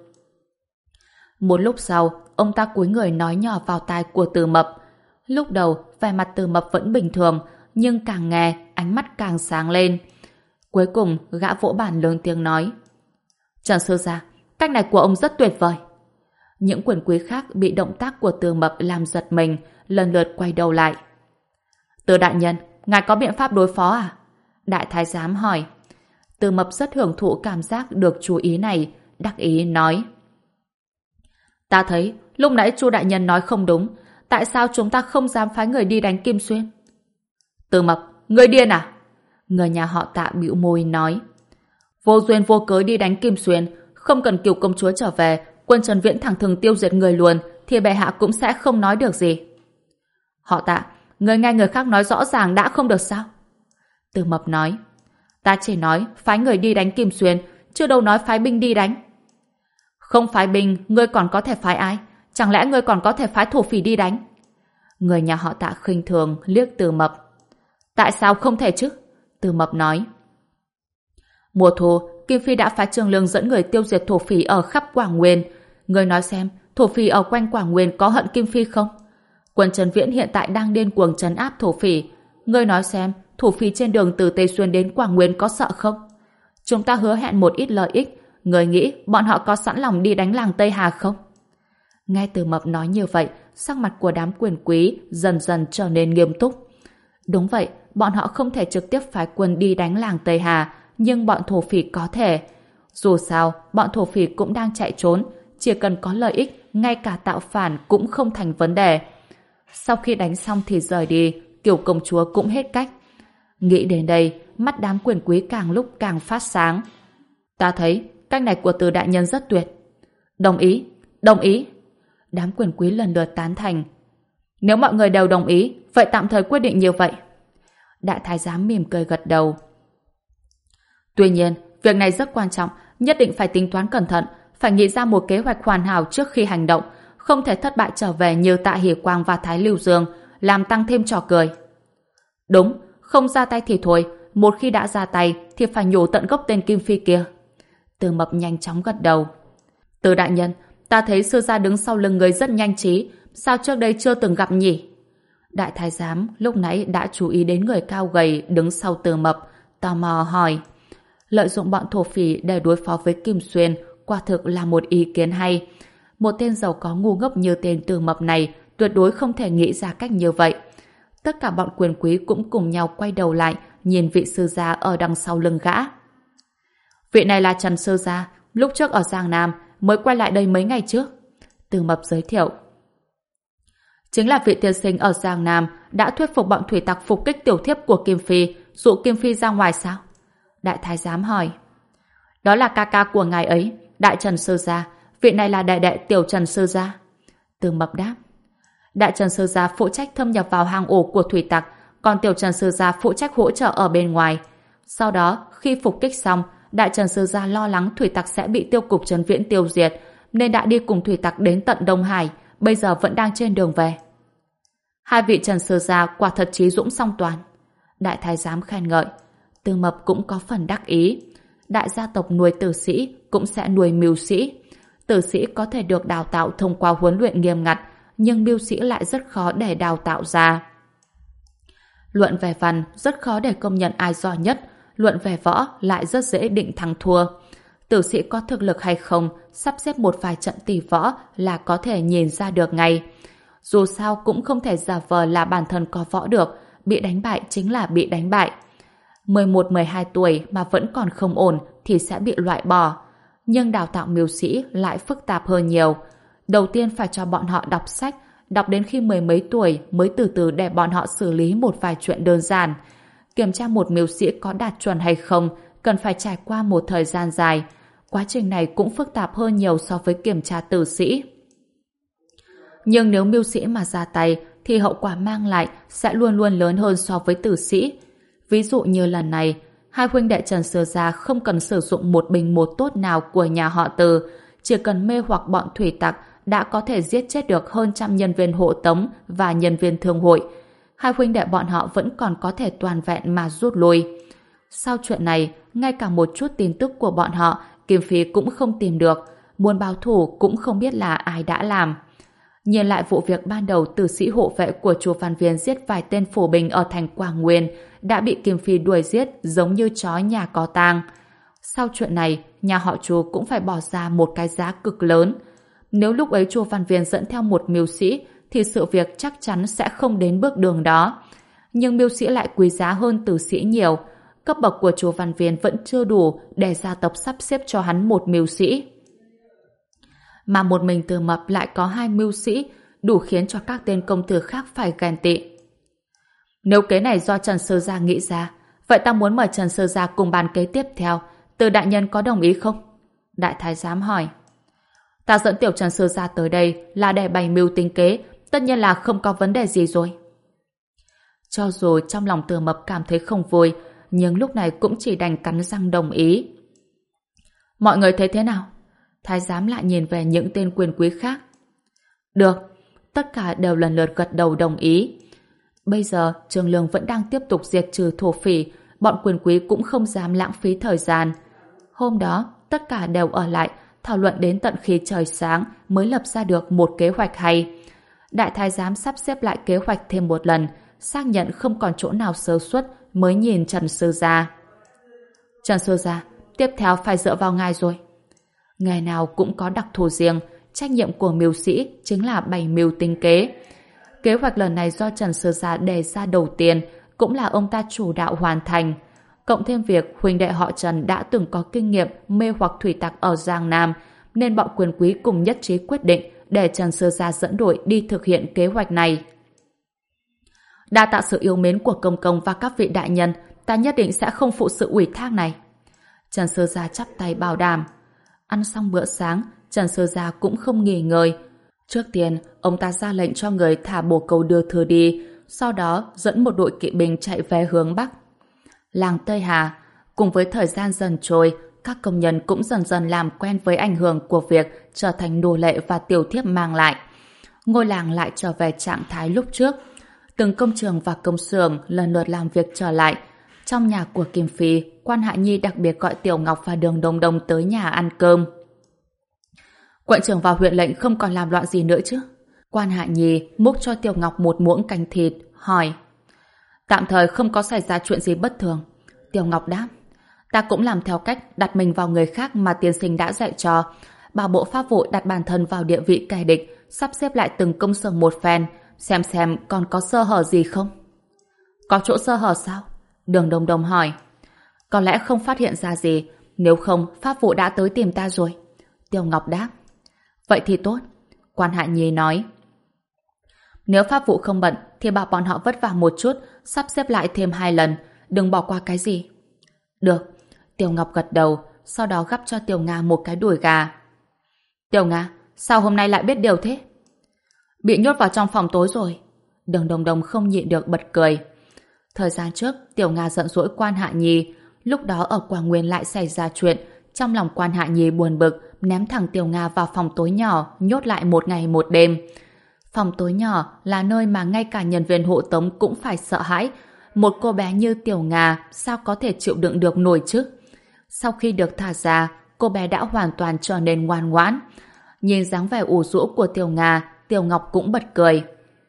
Một lúc sau, ông ta cúi người nói nhỏ vào tai của Từ Mập. Lúc đầu, vẻ mặt Từ Mập vẫn bình thường, nhưng càng nghe, ánh mắt càng sáng lên. Cuối cùng, gã vỗ bàn lớn tiếng nói. Trần sư gia, cách này của ông rất tuyệt vời. Những quyền quý khác bị động tác của Từ Mập làm giật mình, lần lượt quay đầu lại. Từ đại nhân, ngài có biện pháp đối phó à? Đại thái giám hỏi. Từ Mập rất hưởng thụ cảm giác được chú ý này, đắc ý nói. Ta thấy, lúc nãy Chu đại nhân nói không đúng, tại sao chúng ta không dám phái người đi đánh Kim Xuyên? Từ Mập, ngươi điên à? Người nhà họ Tạ bĩu môi nói. Vô duyên vô cớ đi đánh Kim Xuyên, không cần Kiều công chúa trở về, quân Trần Viễn thẳng thừng tiêu diệt người luôn, thì bệ hạ cũng sẽ không nói được gì. Họ Tạ, người nghe người khác nói rõ ràng đã không được sao? Từ Mập nói. Ta chỉ nói phái người đi đánh Kim Xuyên, chưa đâu nói phái binh đi đánh. Không phái binh, ngươi còn có thể phái ai? Chẳng lẽ ngươi còn có thể phái thổ phỉ đi đánh? Người nhà họ Tạ khinh thường liếc Từ Mập. Tại sao không thể chứ? Từ Mập nói. Mùa thu, Kim Phi đã phái Trương Lương dẫn người tiêu diệt thổ phỉ ở khắp Quảng Nguyên. Ngươi nói xem, thổ phỉ ở quanh Quảng Nguyên có hận Kim Phi không? Quân Trần Viễn hiện tại đang điên cuồng trấn áp thổ phỉ. Ngươi nói xem, thổ phỉ trên đường từ Tây Xuyên đến Quảng Nguyên có sợ không? Chúng ta hứa hẹn một ít lợi ích. Ngươi nghĩ bọn họ có sẵn lòng đi đánh làng Tây Hà không? Nghe Từ Mập nói như vậy, sắc mặt của đám quyền quý dần dần trở nên nghiêm túc. Đúng vậy, bọn họ không thể trực tiếp phái quân đi đánh làng Tây Hà, nhưng bọn thổ phỉ có thể. Dù sao, bọn thổ phỉ cũng đang chạy trốn, chỉ cần có lợi ích, ngay cả tạo phản cũng không thành vấn đề. Sau khi đánh xong thì rời đi, Kiều công chúa cũng hết cách. Nghĩ đến đây, mắt đám quyền quý càng lúc càng phát sáng. Ta thấy, cách này của Từ đại nhân rất tuyệt. Đồng ý, đồng ý. Đám quyền quý lần lượt tán thành. Nếu mọi người đều đồng ý, vậy tạm thời quyết định như vậy. Đại thái giám mỉm cười gật đầu. Tuy nhiên, việc này rất quan trọng, nhất định phải tính toán cẩn thận, phải nghĩ ra một kế hoạch hoàn hảo trước khi hành động, không thể thất bại trở về như Tạ Hỷ Quang và Thái Lưu Dương, làm tăng thêm trò cười. Đúng, không ra tay thì thôi, một khi đã ra tay thì phải nhổ tận gốc tên Kim Phi kia. Từ Mập nhanh chóng gật đầu. Từ đại nhân, ta thấy sư gia đứng sau lưng người rất nhanh trí, sao trước đây chưa từng gặp nhỉ? Đại thái giám lúc nãy đã chú ý đến người cao gầy đứng sau Từ Mập, tò mò hỏi. Lợi dụng bọn thổ phỉ để đối phó với Kim Xuyên quả thực là một ý kiến hay. Một tên giàu có ngu ngốc như tên Từ Mập này tuyệt đối không thể nghĩ ra cách như vậy. Tất cả bọn quyền quý cũng cùng nhau quay đầu lại nhìn vị sư gia ở đằng sau lưng gã. Vị này là Trần sư gia, lúc trước ở Giang Nam, mới quay lại đây mấy ngày trước. Từ Mập giới thiệu. Chính là vị tiên sinh ở Giang Nam đã thuyết phục bọn thủy tặc phục kích tiểu thiếp của Kim Phi, dụ Kim Phi ra ngoài sao? Đại thái giám hỏi. Đó là ca ca của ngài ấy, Đại Trần sư gia, vị này là đại đệ Tiểu Trần sư gia. Từ Mập đáp. Đại Trần sư gia phụ trách thâm nhập vào hang ổ của thủy tặc, còn Tiểu Trần sư gia phụ trách hỗ trợ ở bên ngoài. Sau đó, khi phục kích xong, Đại Trần sư gia lo lắng thủy tặc sẽ bị Tiêu cục Trần Viễn tiêu diệt, nên đã đi cùng thủy tặc đến tận Đông Hải, bây giờ vẫn đang trên đường về. Hai vị Trần sư gia quả thật trí dũng song toàn. Đại thái giám khen ngợi. Tư Mập cũng có phần đắc ý. Đại gia tộc nuôi tử sĩ cũng sẽ nuôi mưu sĩ. Tử sĩ có thể được đào tạo thông qua huấn luyện nghiêm ngặt, nhưng mưu sĩ lại rất khó để đào tạo ra. Luận về văn rất khó để công nhận ai giỏi nhất, luận về võ lại rất dễ định thắng thua. Tử sĩ có thực lực hay không, sắp xếp một vài trận tỷ võ là có thể nhìn ra được ngay. Dù sao cũng không thể giả vờ là bản thân có võ được, bị đánh bại chính là bị đánh bại. mười một mười hai tuổi mà vẫn còn không ổn thì sẽ bị loại bỏ. Nhưng đào tạo mưu sĩ lại phức tạp hơn nhiều. Đầu tiên phải cho bọn họ đọc sách, đọc đến khi mười mấy tuổi mới từ từ để bọn họ xử lý một vài chuyện đơn giản. Kiểm tra một mưu sĩ có đạt chuẩn hay không cần phải trải qua một thời gian dài. Quá trình này cũng phức tạp hơn nhiều so với kiểm tra tử sĩ. Nhưng nếu mưu sĩ mà ra tay thì hậu quả mang lại sẽ luôn luôn lớn hơn so với tử sĩ. Ví dụ như lần này, hai huynh đệ Trần Sư Gia không cần sử dụng một bình một tốt nào của nhà họ Từ, chỉ cần mê hoặc bọn thủy tặc đã có thể giết chết được hơn trăm nhân viên hộ tống và nhân viên thương hội. Hai huynh đệ bọn họ vẫn còn có thể toàn vẹn mà rút lui. Sau chuyện này, ngay cả một chút tin tức của bọn họ, Kim Phi cũng không tìm được, muốn báo thù cũng không biết là ai đã làm. Nhìn lại vụ việc ban đầu tử sĩ hộ vệ của chùa Văn Viên giết vài tên phổ bình ở thành Quảng Nguyên đã bị Kim Phi đuổi giết giống như chó nhà có tang. Sau chuyện này, nhà họ chùa cũng phải bỏ ra một cái giá cực lớn. Nếu lúc ấy chùa Văn Viên dẫn theo một mưu sĩ thì sự việc chắc chắn sẽ không đến bước đường đó. Nhưng mưu sĩ lại quý giá hơn tử sĩ nhiều. Cấp bậc của chùa Văn Viên vẫn chưa đủ để gia tộc sắp xếp cho hắn một mưu sĩ. Mà một mình Từ Mập lại có hai mưu sĩ, đủ khiến cho các tên công tử khác phải ghen tị. Nếu kế này do Trần Sư Gia nghĩ ra, vậy ta muốn mời Trần Sư Gia cùng bàn kế tiếp theo. Từ đại nhân có đồng ý không? Đại thái giám hỏi. Ta dẫn tiểu Trần Sư Gia tới đây là để bày mưu tính kế, tất nhiên là không có vấn đề gì rồi. Cho dù trong lòng Từ Mập cảm thấy không vui, nhưng lúc này cũng chỉ đành cắn răng đồng ý. Mọi người thấy thế nào? Thái giám lại nhìn về những tên quyền quý khác. Được, tất cả đều lần lượt gật đầu đồng ý. Bây giờ Trương Lương vẫn đang tiếp tục diệt trừ thổ phỉ, bọn quyền quý cũng không dám lãng phí thời gian. Hôm đó, tất cả đều ở lại, thảo luận đến tận khi trời sáng mới lập ra được một kế hoạch hay. Đại thái giám sắp xếp lại kế hoạch thêm một lần, xác nhận không còn chỗ nào sơ suất mới nhìn Trần Sư Gia. Trần Sư Gia, tiếp theo phải dựa vào ngài rồi. Ngày nào cũng có đặc thù riêng, trách nhiệm của mưu sĩ chính là bày mưu tính kế. Kế hoạch lần này do Trần Sư Gia đề ra đầu tiên, cũng là ông ta chủ đạo hoàn thành. Cộng thêm việc huynh đệ họ Trần đã từng có kinh nghiệm mê hoặc thủy tặc ở Giang Nam, nên bọn quyền quý cùng nhất trí quyết định để Trần Sư Gia dẫn đội đi thực hiện kế hoạch này. Đa tạ sự yêu mến của công công và các vị đại nhân, ta nhất định sẽ không phụ sự ủy thác này. Trần Sư Gia chắp tay bảo đảm. Ăn xong bữa sáng, Trần Sư Gia cũng không nghỉ ngơi. Trước tiên, ông ta ra lệnh cho người thả bồ câu đưa thừa đi, sau đó dẫn một đội kỵ binh chạy về hướng Bắc. Làng Tây Hà, cùng với thời gian dần trôi, các công nhân cũng dần dần làm quen với ảnh hưởng của việc trở thành nô lệ và tiểu thiếp mang lại. Ngôi làng lại trở về trạng thái lúc trước. Từng công trường và công xưởng lần lượt làm việc trở lại. Trong nhà của Kim Phi, Quan Hạ Nhi đặc biệt gọi Tiểu Ngọc và Đường Đồng Đồng tới nhà ăn cơm. Quận trưởng và huyện lệnh không còn làm loạn gì nữa chứ? Quan Hạ Nhi múc cho Tiểu Ngọc một muỗng canh thịt, hỏi. Tạm thời không có xảy ra chuyện gì bất thường. Tiểu Ngọc đáp. Ta cũng làm theo cách đặt mình vào người khác mà tiên sinh đã dạy cho. Bảo bộ pháp vụ đặt bản thân vào địa vị kẻ địch, sắp xếp lại từng công xưởng một phen, xem xem còn có sơ hở gì không. Có chỗ sơ hở sao? Đường Đồng Đồng hỏi. Có lẽ không phát hiện ra gì, nếu không pháp vụ đã tới tìm ta rồi. Tiểu Ngọc đáp. Vậy thì tốt. Quan Hạ Nhi nói. Nếu pháp vụ không bận thì bảo bọn họ vất vả một chút, sắp xếp lại thêm hai lần, đừng bỏ qua cái gì. Được. Tiểu Ngọc gật đầu, sau đó gắp cho Tiểu Nga một cái đùi gà. Tiểu Nga, sao hôm nay lại biết điều thế? Bị nhốt vào trong phòng tối rồi. Đường Đồng Đồng không nhịn được bật cười. Thời gian trước, Tiểu Nga giận dỗi Quan Hạ Nhi. Lúc đó ở Quảng Nguyên lại xảy ra chuyện. Trong lòng Quan Hạ Nhi buồn bực, ném thẳng Tiểu Nga vào phòng tối nhỏ, nhốt lại một ngày một đêm. Phòng tối nhỏ là nơi mà ngay cả nhân viên hộ tống cũng phải sợ hãi. một cô bé như Tiểu Nga sao có thể chịu đựng được nổi chứ? Sau khi được thả ra, cô bé đã hoàn toàn trở nên ngoan ngoãn. Nhìn dáng vẻ ủ rũ của Tiểu Nga, Tiểu Ngọc cũng bật cười.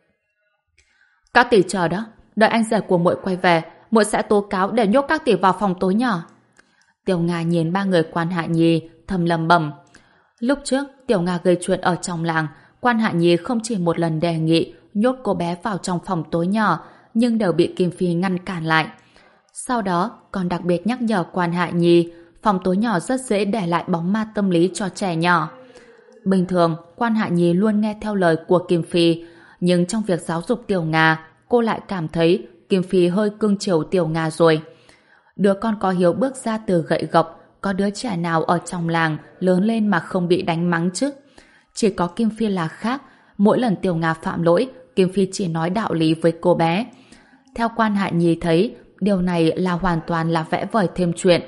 Các tỷ chờ đó, đợi anh rể của muội quay về, muội sẽ tố cáo để nhốt các tỷ vào phòng tối nhỏ. Tiểu Nga nhìn ba người Quan Hạ Nhi, thầm lầm bẩm. Lúc trước, Tiểu Nga gây chuyện ở trong làng, Quan Hạ Nhi không chỉ một lần đề nghị nhốt cô bé vào trong phòng tối nhỏ, nhưng đều bị Kim Phi ngăn cản lại. Sau đó, còn đặc biệt nhắc nhở Quan Hạ Nhi, phòng tối nhỏ rất dễ để lại bóng ma tâm lý cho trẻ nhỏ. Bình thường, Quan Hạ Nhi luôn nghe theo lời của Kim Phi, nhưng trong việc giáo dục Tiểu Nga, cô lại cảm thấy Kim Phi hơi cưng chiều Tiểu Nga rồi. Đứa con có hiếu bước ra từ gậy gộc, có đứa trẻ nào ở trong làng lớn lên mà không bị đánh mắng chứ? Chỉ có Kim Phi là khác, mỗi lần Tiểu Nga phạm lỗi, Kim Phi chỉ nói đạo lý với cô bé. Theo Quan Hạ Nhi thấy, điều này là hoàn toàn là vẽ vời thêm chuyện.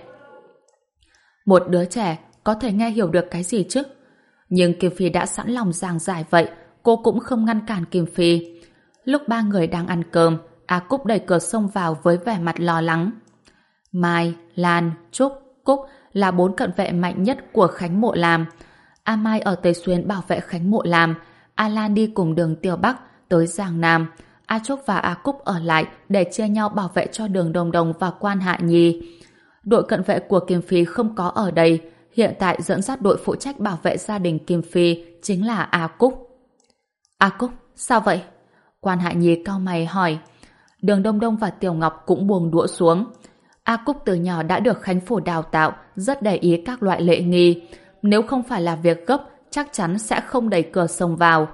Một đứa trẻ có thể nghe hiểu được cái gì chứ? Nhưng Kim Phi đã sẵn lòng giảng giải vậy, cô cũng không ngăn cản Kim Phi. Lúc ba người đang ăn cơm, A Cúc đẩy cửa xông vào với vẻ mặt lo lắng. Mai, Lan, Trúc, Cúc là bốn cận vệ mạnh nhất của Khánh Mộ Lam. A Mai ở Tây Xuyên bảo vệ Khánh Mộ Lam, A Lan đi cùng đường Tiêu Bắc tới Giang Nam, A Trúc và A Cúc ở lại để chia nhau bảo vệ cho đường Đồng Đồng và Quan Hạ Nhi. Đội cận vệ của Kim Phi không có ở đây, hiện tại dẫn dắt đội phụ trách bảo vệ gia đình Kim Phi chính là A Cúc. A Cúc, sao vậy? Quan Hạ Nhi cau mày hỏi. Đường Đông Đông và Tiểu Ngọc cũng buông đũa xuống. A Cúc từ nhỏ đã được Khánh Phủ đào tạo, rất để ý các loại lễ nghi. Nếu không phải là việc gấp, chắc chắn sẽ không đẩy cửa xông vào.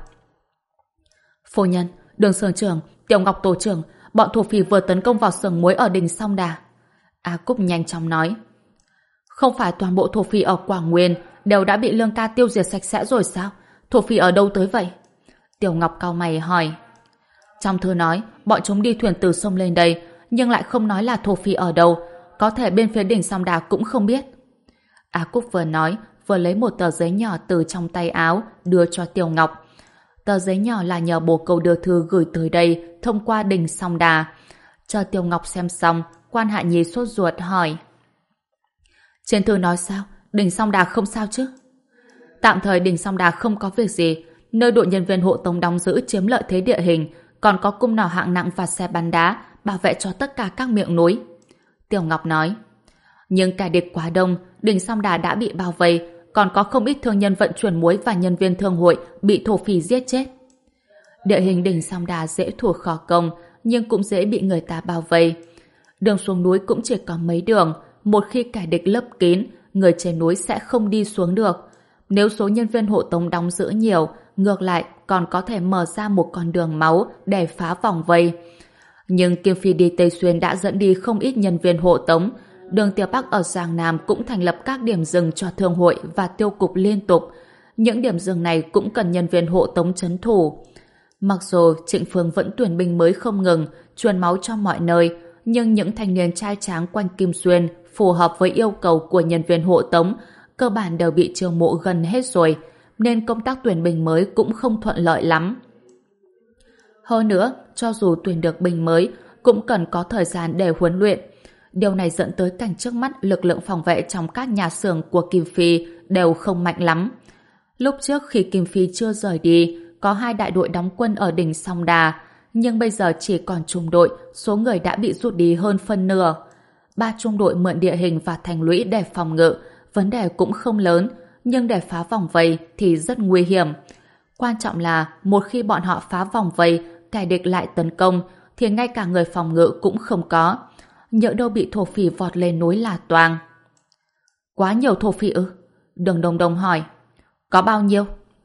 Phu nhân, Đường Sưởng trưởng, Tiểu Ngọc tổ trưởng, bọn thổ phỉ vừa tấn công vào xưởng muối ở đình Song Đà. A Cúc nhanh chóng nói. Không phải toàn bộ thổ phỉ ở Quảng Nguyên đều đã bị Lương Ca tiêu diệt sạch sẽ rồi sao? Thổ phỉ ở đâu tới vậy? Tiểu Ngọc cau mày hỏi. Trong thư nói, bọn chúng đi thuyền từ sông lên đây, nhưng lại không nói là thổ phỉ ở đâu, có thể bên phía đỉnh Song Đà cũng không biết. A Cúc vừa nói, vừa lấy một tờ giấy nhỏ từ trong tay áo, đưa cho Tiểu Ngọc. Tờ giấy nhỏ là nhờ bồ câu đưa thư gửi tới đây, thông qua đỉnh Song Đà. Chờ Tiểu Ngọc xem xong, Quan Hạ Nhi sốt ruột hỏi. Trên thư nói sao? Đỉnh Song Đà không sao chứ? Tạm thời đỉnh Song Đà không có việc gì, nơi đội nhân viên hộ tống đóng giữ chiếm lợi thế địa hình, còn có cung nỏ hạng nặng và xe bắn đá bảo vệ cho tất cả các miệng núi. Tiểu Ngọc nói. Nhưng kẻ địch quá đông, đỉnh Song Đà đã bị bao vây, còn có không ít thương nhân vận chuyển muối và nhân viên thương hội bị thổ phỉ giết chết. Địa hình đỉnh Song Đà dễ thủ khó công, nhưng cũng dễ bị người ta bao vây. Đường xuống núi cũng chỉ có mấy đường, một khi kẻ địch lấp kín, người trên núi sẽ không đi xuống được. Nếu số nhân viên hộ tống đóng giữ nhiều, ngược lại còn có thể mở ra một con đường máu để phá vòng vây. Nhưng Kim Phi đi Tây Xuyên đã dẫn đi không ít nhân viên hộ tống. Đường Tiêu Bắc ở Giang Nam cũng thành lập các điểm dừng cho thương hội và tiêu cục liên tục. Những điểm dừng này cũng cần nhân viên hộ tống trấn thủ. Mặc dù Trịnh Phương vẫn tuyển binh mới không ngừng, truyền máu cho mọi nơi, nhưng những thanh niên trai tráng quanh Kim Xuyên phù hợp với yêu cầu của nhân viên hộ tống cơ bản đều bị chiêu mộ gần hết rồi, nên công tác tuyển binh mới cũng không thuận lợi lắm. Hơn nữa, cho dù tuyển được binh mới, cũng cần có thời gian để huấn luyện. Điều này dẫn tới cảnh trước mắt lực lượng phòng vệ trong các nhà xưởng của Kim Phi đều không mạnh lắm. Lúc trước khi Kim Phi chưa rời đi, có hai đại đội đóng quân ở đỉnh Song Đà, nhưng bây giờ chỉ còn trung đội, số người đã bị rút đi hơn phân nửa. Ba trung đội mượn địa hình và thành lũy để phòng ngự, vấn đề cũng không lớn, nhưng để phá vòng vây thì rất nguy hiểm. Quan trọng là một khi bọn họ phá vòng vây, kẻ địch lại tấn công, thì ngay cả người phòng ngự cũng không có. Nhỡ đâu bị thổ phỉ vọt lên núi là toang. Quá nhiều thổ phỉ ư? Đường Đồng Đồng hỏi. Có bao nhiêu?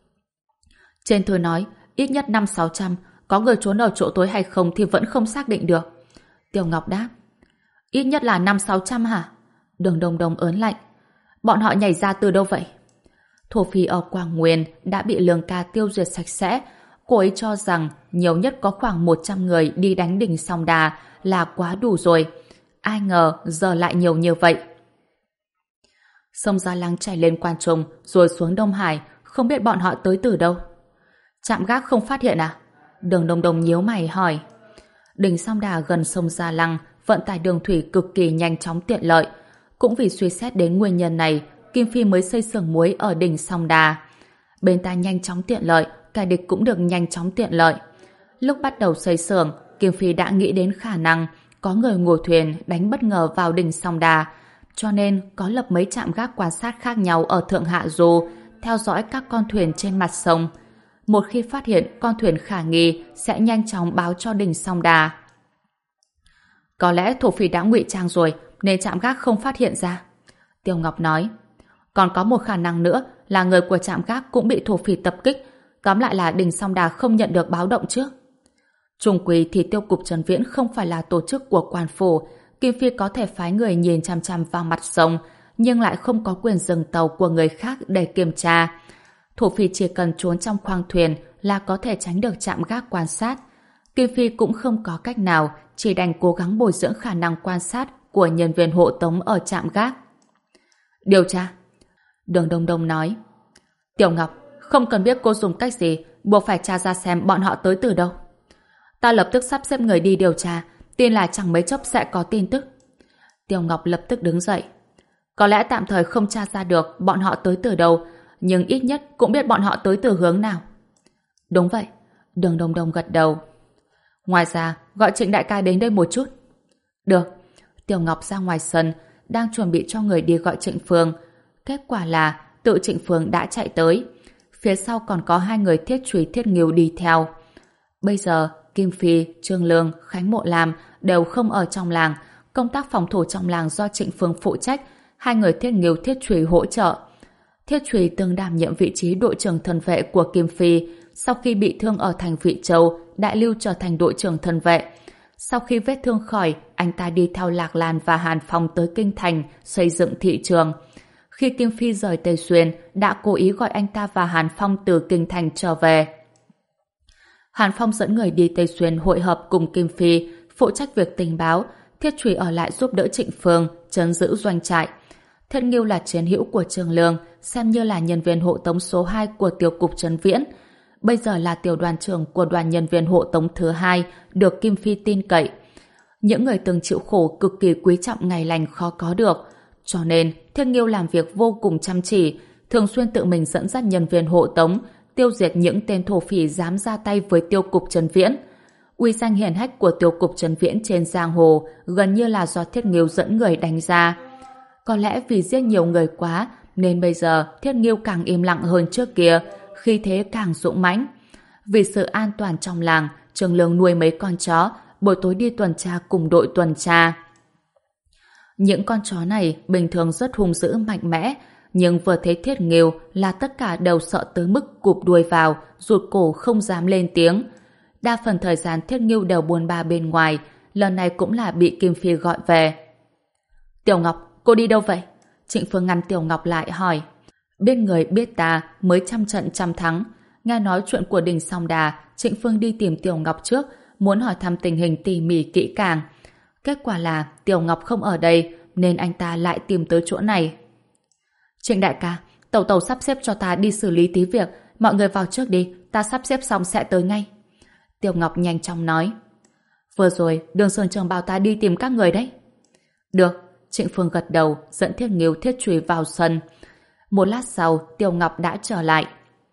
Trên thư nói, ít nhất năm sáu trăm, có người trốn ở chỗ tối hay không thì vẫn không xác định được. Tiểu Ngọc đáp. Ít nhất là năm sáu trăm hả? Đường Đồng Đồng ớn lạnh. Bọn họ nhảy ra từ đâu vậy? Thổ phỉ ở Quảng Nguyên đã bị Lương Ca tiêu diệt sạch sẽ. Cô ấy cho rằng nhiều nhất có khoảng một trăm người đi đánh đỉnh Song Đà là quá đủ rồi. Ai ngờ giờ lại nhiều như vậy. Sông Gia Lăng chảy lên Quan Trung rồi xuống Đông Hải, không biết bọn họ tới từ đâu. Trạm gác không phát hiện à? Đường Đồng Đồng nhíu mày hỏi. Đỉnh Song Đà gần sông Gia Lăng, vận tải đường thủy cực kỳ nhanh chóng tiện lợi. Cũng vì suy xét đến nguyên nhân này, Kim Phi mới xây xưởng muối ở đỉnh Song Đà. Bên ta nhanh chóng tiện lợi, kẻ địch cũng được nhanh chóng tiện lợi. Lúc bắt đầu xây xưởng, Kim Phi đã nghĩ đến khả năng có người ngồi thuyền đánh bất ngờ vào đỉnh Song Đà, cho nên có lập mấy trạm gác quan sát khác nhau ở Thượng Hạ Du, theo dõi các con thuyền trên mặt sông. Một khi phát hiện con thuyền khả nghi, sẽ nhanh chóng báo cho đỉnh Song Đà. Có lẽ thổ phỉ đã ngụy trang rồi, nên trạm gác không phát hiện ra. Tiêu Ngọc nói, còn có một khả năng nữa là người của trạm gác cũng bị thổ phỉ tập kích, tóm lại là đỉnh Song Đà không nhận được báo động trước. Chung quy thì tiêu cục Trấn Viễn không phải là tổ chức của quan phủ, Kim Phi có thể phái người nhìn chằm chằm vào mặt sông, nhưng lại không có quyền dừng tàu của người khác để kiểm tra. Thổ phỉ chỉ cần trốn trong khoang thuyền là có thể tránh được trạm gác quan sát. Kim Phi cũng không có cách nào, chỉ đành cố gắng bồi dưỡng khả năng quan sát của nhân viên hộ tống ở trạm gác. Điều tra. Đường Đông Đông nói, Tiểu Ngọc, không cần biết cô dùng cách gì, buộc phải tra ra xem bọn họ tới từ đâu. Ta lập tức sắp xếp người đi điều tra, tin là chẳng mấy chốc sẽ có tin tức. Tiêu Ngọc lập tức đứng dậy. Có lẽ tạm thời không tra ra được bọn họ tới từ đâu, nhưng ít nhất cũng biết bọn họ tới từ hướng nào. Đúng vậy. Đường Đông Đông gật đầu. Ngoài ra, gọi Trịnh đại ca đến đây một chút. Được. Tiểu Ngọc ra ngoài sân, đang chuẩn bị cho người đi gọi Trịnh Phương. Kết quả là tự Trịnh Phương đã chạy tới. Phía sau còn có hai người thiết trùy thiết nghiêu đi theo. Bây giờ, Kim Phi, Trương Lương, Khánh Mộ Lam đều không ở trong làng. Công tác phòng thủ trong làng do Trịnh Phương phụ trách, hai người thiết nghiêu thiết trùy hỗ trợ. Thiết trùy từng đảm nhiệm vị trí đội trưởng thân vệ của Kim Phi, sau khi bị thương ở thành Vị Châu, đại lưu trở thành đội trưởng thân vệ. Sau khi vết thương khỏi, anh ta đi theo Lạc Lan và Hàn Phong tới Kinh Thành, xây dựng thị trường. Khi Kim Phi rời Tây Xuyên, đã cố ý gọi anh ta và Hàn Phong từ Kinh Thành trở về. Hàn Phong dẫn người đi Tây Xuyên hội hợp cùng Kim Phi, phụ trách việc tình báo. Thiết trùy ở lại giúp đỡ Trịnh Phương, trấn giữ doanh trại. Thiết Nghiêu là chiến hữu của Trương Lương, xem như là nhân viên hộ tống số hai của tiêu cục Trấn Viễn. Bây giờ là tiểu đoàn trưởng của đoàn nhân viên hộ tống thứ hai, được Kim Phi tin cậy. Những người từng chịu khổ cực kỳ quý trọng ngày lành khó có được. Cho nên, Thiết Nghiêu làm việc vô cùng chăm chỉ, thường xuyên tự mình dẫn dắt nhân viên hộ tống, tiêu diệt những tên thổ phỉ dám ra tay với tiêu cục Trấn Viễn. Uy danh hiển hách của tiêu cục Trấn Viễn trên giang hồ gần như là do Thiết Nghiêu dẫn người đánh ra. Có lẽ vì giết nhiều người quá, nên bây giờ Thiết Nghiêu càng im lặng hơn trước kia, khi thế càng dũng mãnh. Vì sự an toàn trong làng, Trương Lương nuôi mấy con chó, buổi tối đi tuần tra cùng đội tuần tra. Những con chó này bình thường rất hung dữ mạnh mẽ, nhưng vừa thấy Thiết Nghiêu là tất cả đều sợ tới mức cụp đuôi vào, rụt cổ không dám lên tiếng. Đa phần thời gian Thiết Nghiêu đều buồn ba bên ngoài, lần này cũng là bị Kim Phi gọi về. Tiểu Ngọc, cô đi đâu vậy? Trịnh Phương ngăn Tiểu Ngọc lại hỏi. Biết người biết ta mới trăm trận trăm thắng. Nghe nói chuyện của đỉnh Song Đà, Trịnh Phương đi tìm Tiểu Ngọc trước, muốn hỏi thăm tình hình tỉ mỉ kỹ càng. Kết quả là Tiểu Ngọc không ở đây, nên anh ta lại tìm tới chỗ này. Trịnh đại ca, Tẩu Tẩu sắp xếp cho ta đi xử lý tí việc, mọi người vào trước đi, ta sắp xếp xong sẽ tới ngay. Tiểu Ngọc nhanh chóng nói. Vừa rồi, Đường Sơn Trường bảo ta đi tìm các người đấy. Được. Trịnh Phương gật đầu, dẫn Thiết Nghiêu thiết trùy vào sân. Một lát sau, Tiểu Ngọc đã trở lại.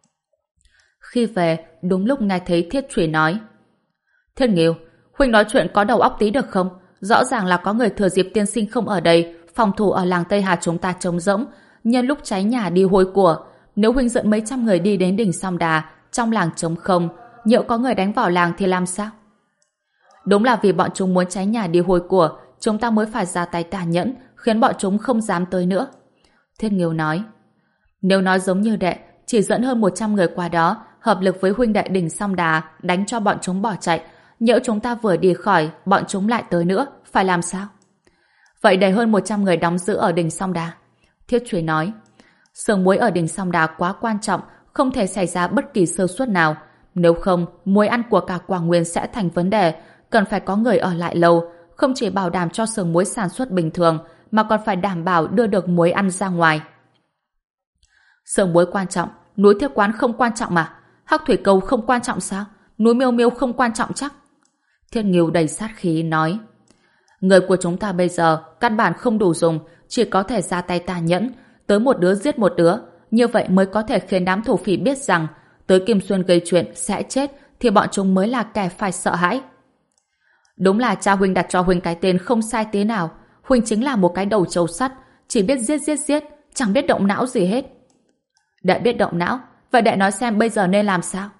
Khi về, đúng lúc nghe thấy Thiết trùy nói. Thiết Nghiêu, huynh nói chuyện có đầu óc tí được không? Rõ ràng là có người thừa dịp tiên sinh không ở đây, phòng thủ ở làng Tây Hà chúng ta trống rỗng, nhân lúc cháy nhà đi hôi của. Nếu huynh dẫn mấy trăm người đi đến đỉnh Song Đà, trong làng trống không, nhỡ có người đánh vào làng thì làm sao? Đúng là vì bọn chúng muốn cháy nhà đi hôi của, chúng ta mới phải ra tay tàn nhẫn, khiến bọn chúng không dám tới nữa. Thiết Nghiêu nói. Nếu nói giống như đệ, chỉ dẫn hơn một trăm người qua đó, hợp lực với huynh đệ đỉnh Song Đà, đánh cho bọn chúng bỏ chạy, nhỡ chúng ta vừa đi khỏi, bọn chúng lại tới nữa, phải làm sao? Vậy để hơn một trăm người đóng giữ ở đỉnh Song Đà. Thiết trùy nói. Xưởng muối ở đỉnh Song Đà quá quan trọng, không thể xảy ra bất kỳ sơ suất nào. Nếu không, muối ăn của cả Quảng Nguyên sẽ thành vấn đề, cần phải có người ở lại lâu, không chỉ bảo đảm cho xưởng muối sản xuất bình thường, mà còn phải đảm bảo đưa được muối ăn ra ngoài. Xưởng muối quan trọng, núi Thiếp Quán không quan trọng mà. Hắc Thủy Cầu không quan trọng sao? Núi Miêu Miêu không quan trọng chắc? Thiết Nghiêu đầy sát khí nói. Người của chúng ta bây giờ căn bản không đủ dùng, chỉ có thể ra tay tàn nhẫn, tới một đứa giết một đứa, như vậy mới có thể khiến đám thổ phỉ biết rằng tới Kim Xuyên gây chuyện sẽ chết thì bọn chúng mới là kẻ phải sợ hãi. Đúng là cha huynh đặt cho huynh cái tên không sai tí nào, huynh chính là một cái đầu trâu sắt, chỉ biết giết giết giết, chẳng biết động não gì hết. Đệ biết động não, vậy đệ nói xem bây giờ nên làm sao?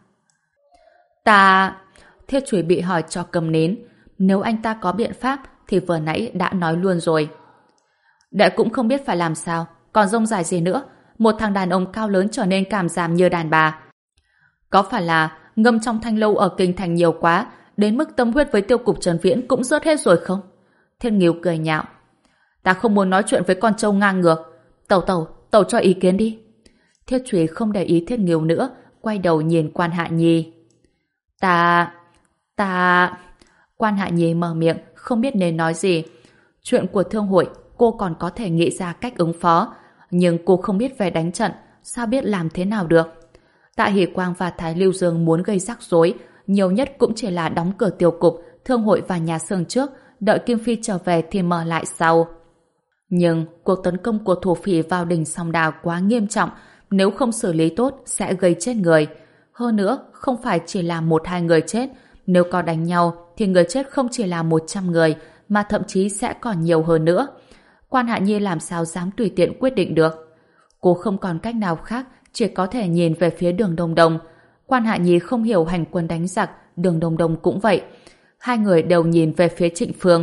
Ta... Thiết Chủy bị hỏi cho cầm nín, nếu anh ta có biện pháp thì vừa nãy đã nói luôn rồi. Đệ cũng không biết phải làm sao, còn rông dài gì nữa, một thằng đàn ông cao lớn trở nên cảm giảm như đàn bà. Có phải là ngâm trong thanh lâu ở kinh thành nhiều quá, đến mức tâm huyết với tiêu cục Trần Viễn cũng rớt hết rồi không? Thiên Nghiêu cười nhạo. Ta không muốn nói chuyện với con trâu ngang ngược. Tẩu tẩu, tẩu cho ý kiến đi. Thiết Chủy không để ý Thiết Nghiêu nữa, quay đầu nhìn Quan Hạ Nhi. Ta... ta... Quan Hạ Nhi mở miệng, không biết nên nói gì. Chuyện của thương hội, cô còn có thể nghĩ ra cách ứng phó, nhưng cô không biết về đánh trận, sao biết làm thế nào được. Tạ Hỷ Quang và Thái Lưu Dương muốn gây rắc rối, nhiều nhất cũng chỉ là đóng cửa tiêu cục, thương hội và nhà xưởng trước, đợi Kim Phi trở về thì mở lại sau. Nhưng cuộc tấn công của thổ phỉ vào đỉnh Song Đà quá nghiêm trọng, nếu không xử lý tốt sẽ gây chết người. Hơn nữa, không phải chỉ là một hai người chết, nếu có đánh nhau thì người chết không chỉ là một trăm người, mà thậm chí sẽ còn nhiều hơn nữa. Quan Hạ Nhi làm sao dám tùy tiện quyết định được. Cô không còn cách nào khác, chỉ có thể nhìn về phía Đường Đông Đông. Quan Hạ Nhi không hiểu hành quân đánh giặc, Đường Đông Đông cũng vậy. Hai người đều nhìn về phía Trịnh Phương.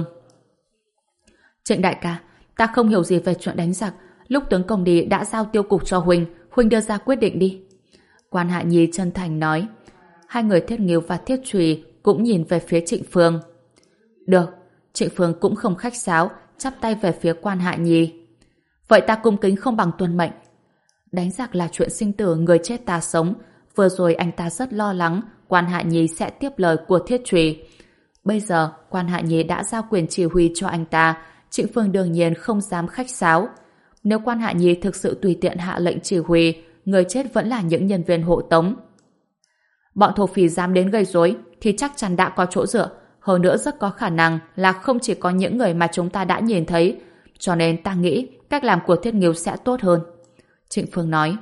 Trịnh đại ca, ta không hiểu gì về chuyện đánh giặc. Lúc tướng công đi đã giao tiêu cục cho Huynh, Huynh đưa ra quyết định đi. Quan Hạ Nhi chân thành nói. Hai người Thiết Nghiêu và Thiết Chùy cũng nhìn về phía Trịnh Phương. Được, Trịnh Phương cũng không khách sáo, chắp tay về phía Quan Hạ Nhi. Vậy ta cung kính không bằng tuân mệnh. Đánh giặc là chuyện sinh tử, người chết ta sống. Vừa rồi anh ta rất lo lắng Quan Hạ Nhi sẽ tiếp lời của Thiết Chùy. Bây giờ Quan Hạ Nhi đã giao quyền chỉ huy cho anh ta, Trịnh Phương đương nhiên không dám khách sáo. Nếu Quan Hạ Nhi thực sự tùy tiện hạ lệnh chỉ huy, người chết vẫn là những nhân viên hộ tống. Bọn thổ phỉ dám đến gây rối thì chắc chắn đã có chỗ dựa, hơn nữa rất có khả năng là không chỉ có những người mà chúng ta đã nhìn thấy, cho nên ta nghĩ cách làm của Thiết Nghiêu sẽ tốt hơn. Trịnh Phương nói.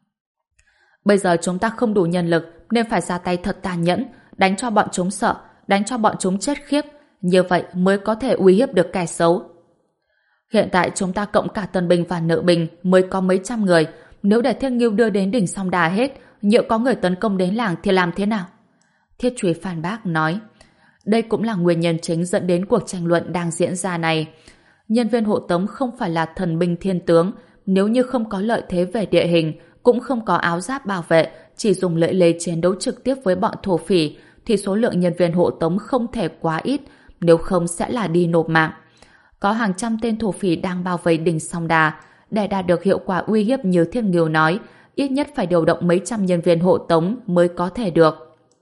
Bây giờ chúng ta không đủ nhân lực nên phải ra tay thật tàn nhẫn, đánh cho bọn chúng sợ, đánh cho bọn chúng chết khiếp, như vậy mới có thể uy hiếp được kẻ xấu. Hiện tại chúng ta cộng cả tân binh và nữ binh mới có mấy trăm người, nếu để Thiết Nghiêu đưa đến đỉnh Song Đà hết, nhỡ có người tấn công đến làng thì làm thế nào? Thiết Chùy phản bác nói. Đây cũng là nguyên nhân chính dẫn đến cuộc tranh luận đang diễn ra này. Nhân viên hộ tống không phải là thần binh thiên tướng, nếu như không có lợi thế về địa hình, cũng không có áo giáp bảo vệ, chỉ dùng lưỡi lê chiến đấu trực tiếp với bọn thổ phỉ, thì số lượng nhân viên hộ tống không thể quá ít, nếu không sẽ là đi nộp mạng. Có hàng trăm tên thổ phỉ đang bao vây đỉnh Song Đà, để đạt được hiệu quả uy hiếp như Thiết Nghiêu nói, ít nhất phải điều động mấy trăm nhân viên hộ tống mới có thể được.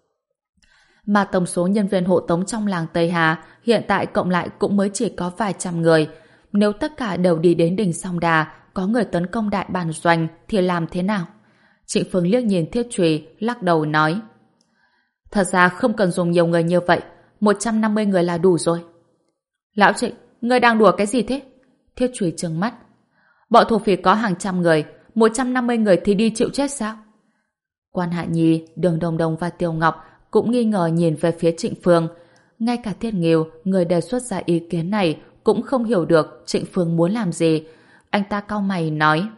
Mà tổng số nhân viên hộ tống trong làng Tây Hà hiện tại cộng lại cũng mới chỉ có vài trăm người. Nếu tất cả đều đi đến đỉnh Song Đà, có người tấn công đại bản doanh thì làm thế nào? Trịnh Phương liếc nhìn Thiết Chùy, lắc đầu nói. Thật ra không cần dùng nhiều người như vậy, một trăm năm mươi người là đủ rồi. Lão Trịnh, ngươi đang đùa cái gì thế? Thiết Chùy trừng mắt. Bọn thổ phỉ có hàng trăm người, một trăm năm mươi người thì đi chịu chết sao? Quan Hạ Nhi, Đường Đông Đông và Tiêu Ngọc cũng nghi ngờ nhìn về phía Trịnh Phương. Ngay cả Thiết Nghiêu, người đề xuất ra ý kiến này, cũng không hiểu được Trịnh Phương muốn làm gì. Anh ta cau mày nói.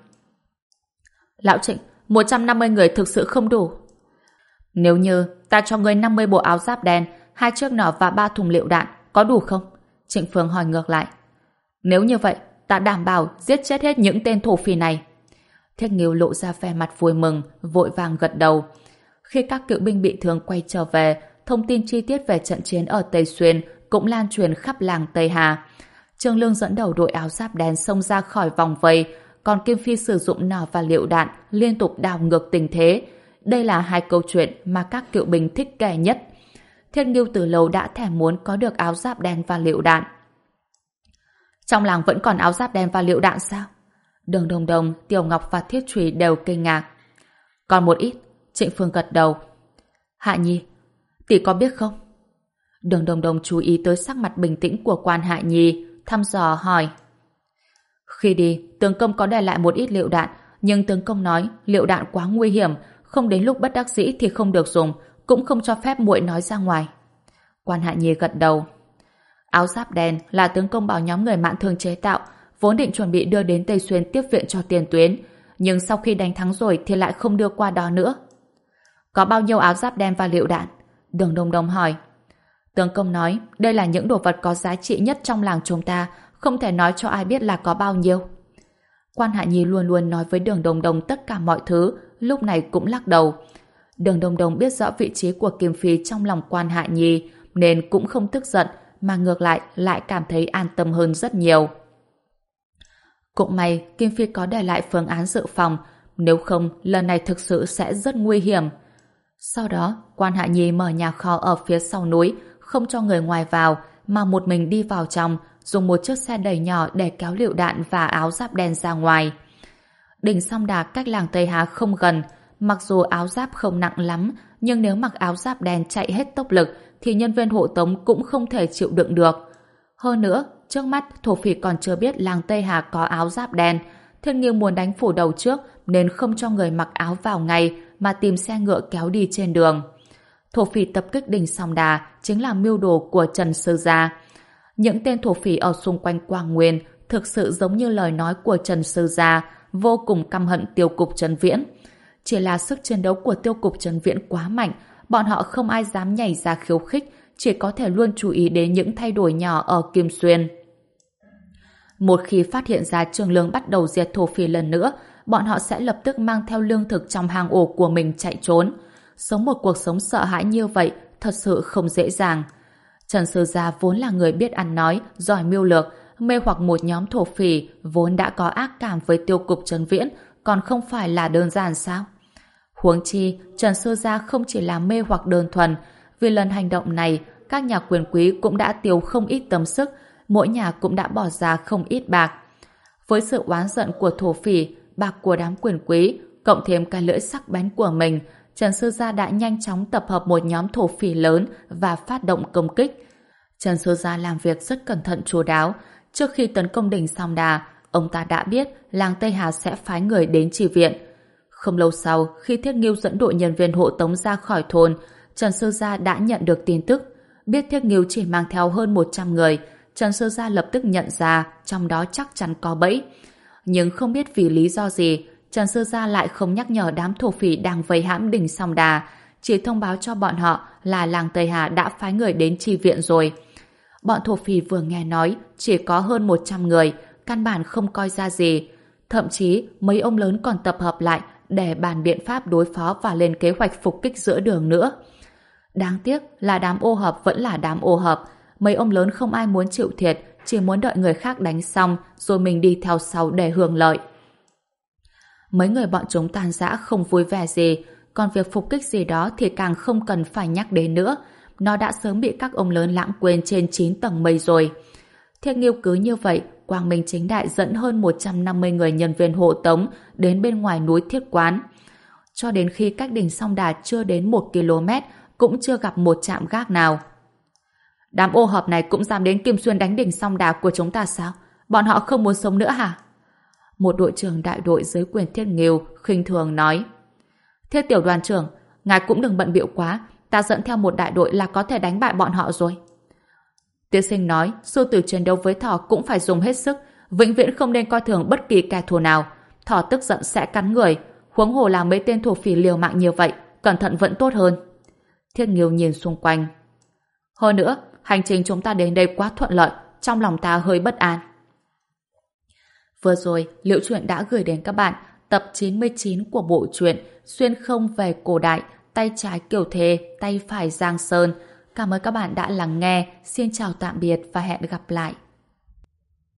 Lão Trịnh, một trăm năm mươi người thực sự không đủ. Nếu như ta cho ngươi năm mươi bộ áo giáp đen, hai chiếc nỏ và ba thùng liệu đạn, có đủ không? Trịnh Phương hỏi ngược lại. Nếu như vậy, ta đảm bảo giết chết hết những tên thổ phỉ này. Thiết Nghiêu lộ ra vẻ mặt vui mừng, vội vàng gật đầu. Khi các cựu binh bị thương quay trở về, thông tin chi tiết về trận chiến ở Tây Xuyên cũng lan truyền khắp làng Tây Hà. Trương Lương dẫn đầu đội áo giáp đen xông ra khỏi vòng vây, còn Kim Phi sử dụng nỏ và liệu đạn liên tục đảo ngược tình thế. Đây là hai câu chuyện mà các cựu binh thích kể nhất. Thiết Nghiêu từ lâu đã thèm muốn có được áo giáp đen và liệu đạn. Trong làng vẫn còn áo giáp đen và liệu đạn sao? Đường Đông Đông, Tiểu Ngọc và Thiết Chùy đều kinh ngạc. Còn một ít. Trịnh Phương gật đầu. Hạ Nhi, tỷ có biết không? Đường Đồng Đồng chú ý tới sắc mặt bình tĩnh của Quan Hạ Nhi, thăm dò hỏi. Khi đi, tướng công có để lại một ít lựu đạn, nhưng tướng công nói lựu đạn quá nguy hiểm, không đến lúc bất đắc dĩ thì không được dùng, cũng không cho phép muội nói ra ngoài. Quan Hạ Nhi gật đầu. Áo giáp đen là tướng công bảo nhóm người Mạn Thương chế tạo, vốn định chuẩn bị đưa đến Tây Xuyên tiếp viện cho tiền tuyến, nhưng sau khi đánh thắng rồi thì lại không đưa qua đó nữa. Có bao nhiêu áo giáp đen và lựu đạn? Đường Đồng Đồng hỏi. Tướng công nói đây là những đồ vật có giá trị nhất trong làng chúng ta, không thể nói cho ai biết là có bao nhiêu. Quan Hạ Nhi luôn luôn nói với Đường Đồng Đồng tất cả mọi thứ, lúc này cũng lắc đầu. Đường Đồng Đồng biết rõ vị trí của Kim Phi trong lòng Quan Hạ Nhi, nên cũng không tức giận, mà ngược lại lại cảm thấy an tâm hơn rất nhiều. Cũng may Kim Phi có để lại phương án dự phòng, nếu không lần này thực sự sẽ rất nguy hiểm. Sau đó, Quan Hạ Nhi mở nhà kho ở phía sau núi, không cho người ngoài vào, mà một mình đi vào trong, dùng một chiếc xe đẩy nhỏ để kéo lựu đạn và áo giáp đen ra ngoài. Đỉnh Song Đà cách làng Tây Hà không gần, mặc dù áo giáp không nặng lắm, nhưng nếu mặc áo giáp đen chạy hết tốc lực thì nhân viên hộ tống cũng không thể chịu đựng được. Hơn nữa, trước mắt thổ phỉ còn chưa biết làng Tây Hà có áo giáp đen. Thiên Nghiêu muốn đánh phủ đầu trước nên không cho người mặc áo vào ngay mà tìm xe ngựa kéo đi trên đường. Thổ phỉ tập kích đỉnh Song Đà chính là mưu đồ của Trần Sư Gia. Những tên thổ phỉ ở xung quanh Quang Nguyên thực sự giống như lời nói của Trần Sư Gia, vô cùng căm hận Tiêu cục Trần Viễn. Chỉ là sức chiến đấu của Tiêu cục Trần Viễn quá mạnh, bọn họ không ai dám nhảy ra khiêu khích, chỉ có thể luôn chú ý đến những thay đổi nhỏ ở Kim Xuyên. Một khi phát hiện ra Trương Lương bắt đầu diệt thổ phỉ lần nữa, bọn họ sẽ lập tức mang theo lương thực trong hang ổ của mình chạy trốn. Sống một cuộc sống sợ hãi như vậy thật sự không dễ dàng. Trần Sư Gia vốn là người biết ăn nói, giỏi mưu lược, mê hoặc một nhóm thổ phỉ vốn đã có ác cảm với Tiêu cục Trần Viễn, còn không phải là đơn giản sao? Huống chi, Trần Sư Gia không chỉ là mê hoặc đơn thuần, vì lần hành động này, các nhà quyền quý cũng đã tiêu không ít tâm sức, mỗi nhà cũng đã bỏ ra không ít bạc. Với sự oán giận của thổ phỉ, bạc của đám quyền quý, cộng thêm cái lưỡi sắc bén của mình, Trần Sư Gia đã nhanh chóng tập hợp một nhóm thổ phỉ lớn và phát động công kích. Trần Sư Gia làm việc rất cẩn thận chu đáo. Trước khi tấn công đỉnh Song Đà, ông ta đã biết làng Tây Hà sẽ phái người đến chi viện. Không lâu sau, khi Thiết Nghiêu dẫn đội nhân viên hộ tống ra khỏi thôn, Trần Sư Gia đã nhận được tin tức. Biết Thiết Nghiêu chỉ mang theo hơn một trăm người, Trần Sư Gia lập tức nhận ra trong đó chắc chắn có bẫy. Nhưng không biết vì lý do gì, Trần Sư Gia lại không nhắc nhở đám thổ phỉ đang vây hãm đỉnh Song Đà, chỉ thông báo cho bọn họ là làng Tây Hà đã phái người đến chi viện rồi. Bọn thổ phỉ vừa nghe nói chỉ có hơn một trăm người, căn bản không coi ra gì. Thậm chí mấy ông lớn còn tập hợp lại để bàn biện pháp đối phó và lên kế hoạch phục kích giữa đường nữa. Đáng tiếc là đám ô hợp vẫn là đám ô hợp. Mấy ông lớn không ai muốn chịu thiệt, chỉ muốn đợi người khác đánh xong rồi mình đi theo sau để hưởng lợi. Mấy người bọn chúng tàn rã không vui vẻ gì, còn việc phục kích gì đó thì càng không cần phải nhắc đến nữa. Nó đã sớm bị các ông lớn lãng quên trên chín tầng mây rồi. Thiết Nghiêu cứ như vậy, quang minh chính đại dẫn hơn một trăm năm mươi người nhân viên hộ tống đến bên ngoài núi Thiết Quán. Cho đến khi cách đỉnh Song Đà chưa đến một ki lô mét, cũng chưa gặp một trạm gác nào. Đám ô hợp này cũng dám đến Kim Xuyên đánh đỉnh Song Đà của chúng ta sao? Bọn họ không muốn sống nữa hả? Một đội trưởng đại đội dưới quyền Thiết Nghiêu khinh thường nói. Thiết tiểu đoàn trưởng, ngài cũng đừng bận bịu quá, ta dẫn theo một đại đội là có thể đánh bại bọn họ rồi. Tiên sinh nói, sư tử chiến đấu với thỏ cũng phải dùng hết sức, vĩnh viễn không nên coi thường bất kỳ kẻ thù nào. Thỏ tức giận sẽ cắn người, huống hồ là mấy tên thổ phỉ liều mạng như vậy, cẩn thận vẫn tốt hơn. Thiết Nghiêu nhìn xung quanh. Hơn nữa, hành trình chúng ta đến đây quá thuận lợi, trong lòng ta hơi bất an. Vừa rồi, Liễu Chuyện đã gửi đến các bạn tập chín mươi chín của bộ truyện Xuyên không về cổ đại, tay trái Kiều Thề, tay phải Giang Sơn. Cảm ơn các bạn đã lắng nghe. Xin chào tạm biệt và hẹn gặp lại.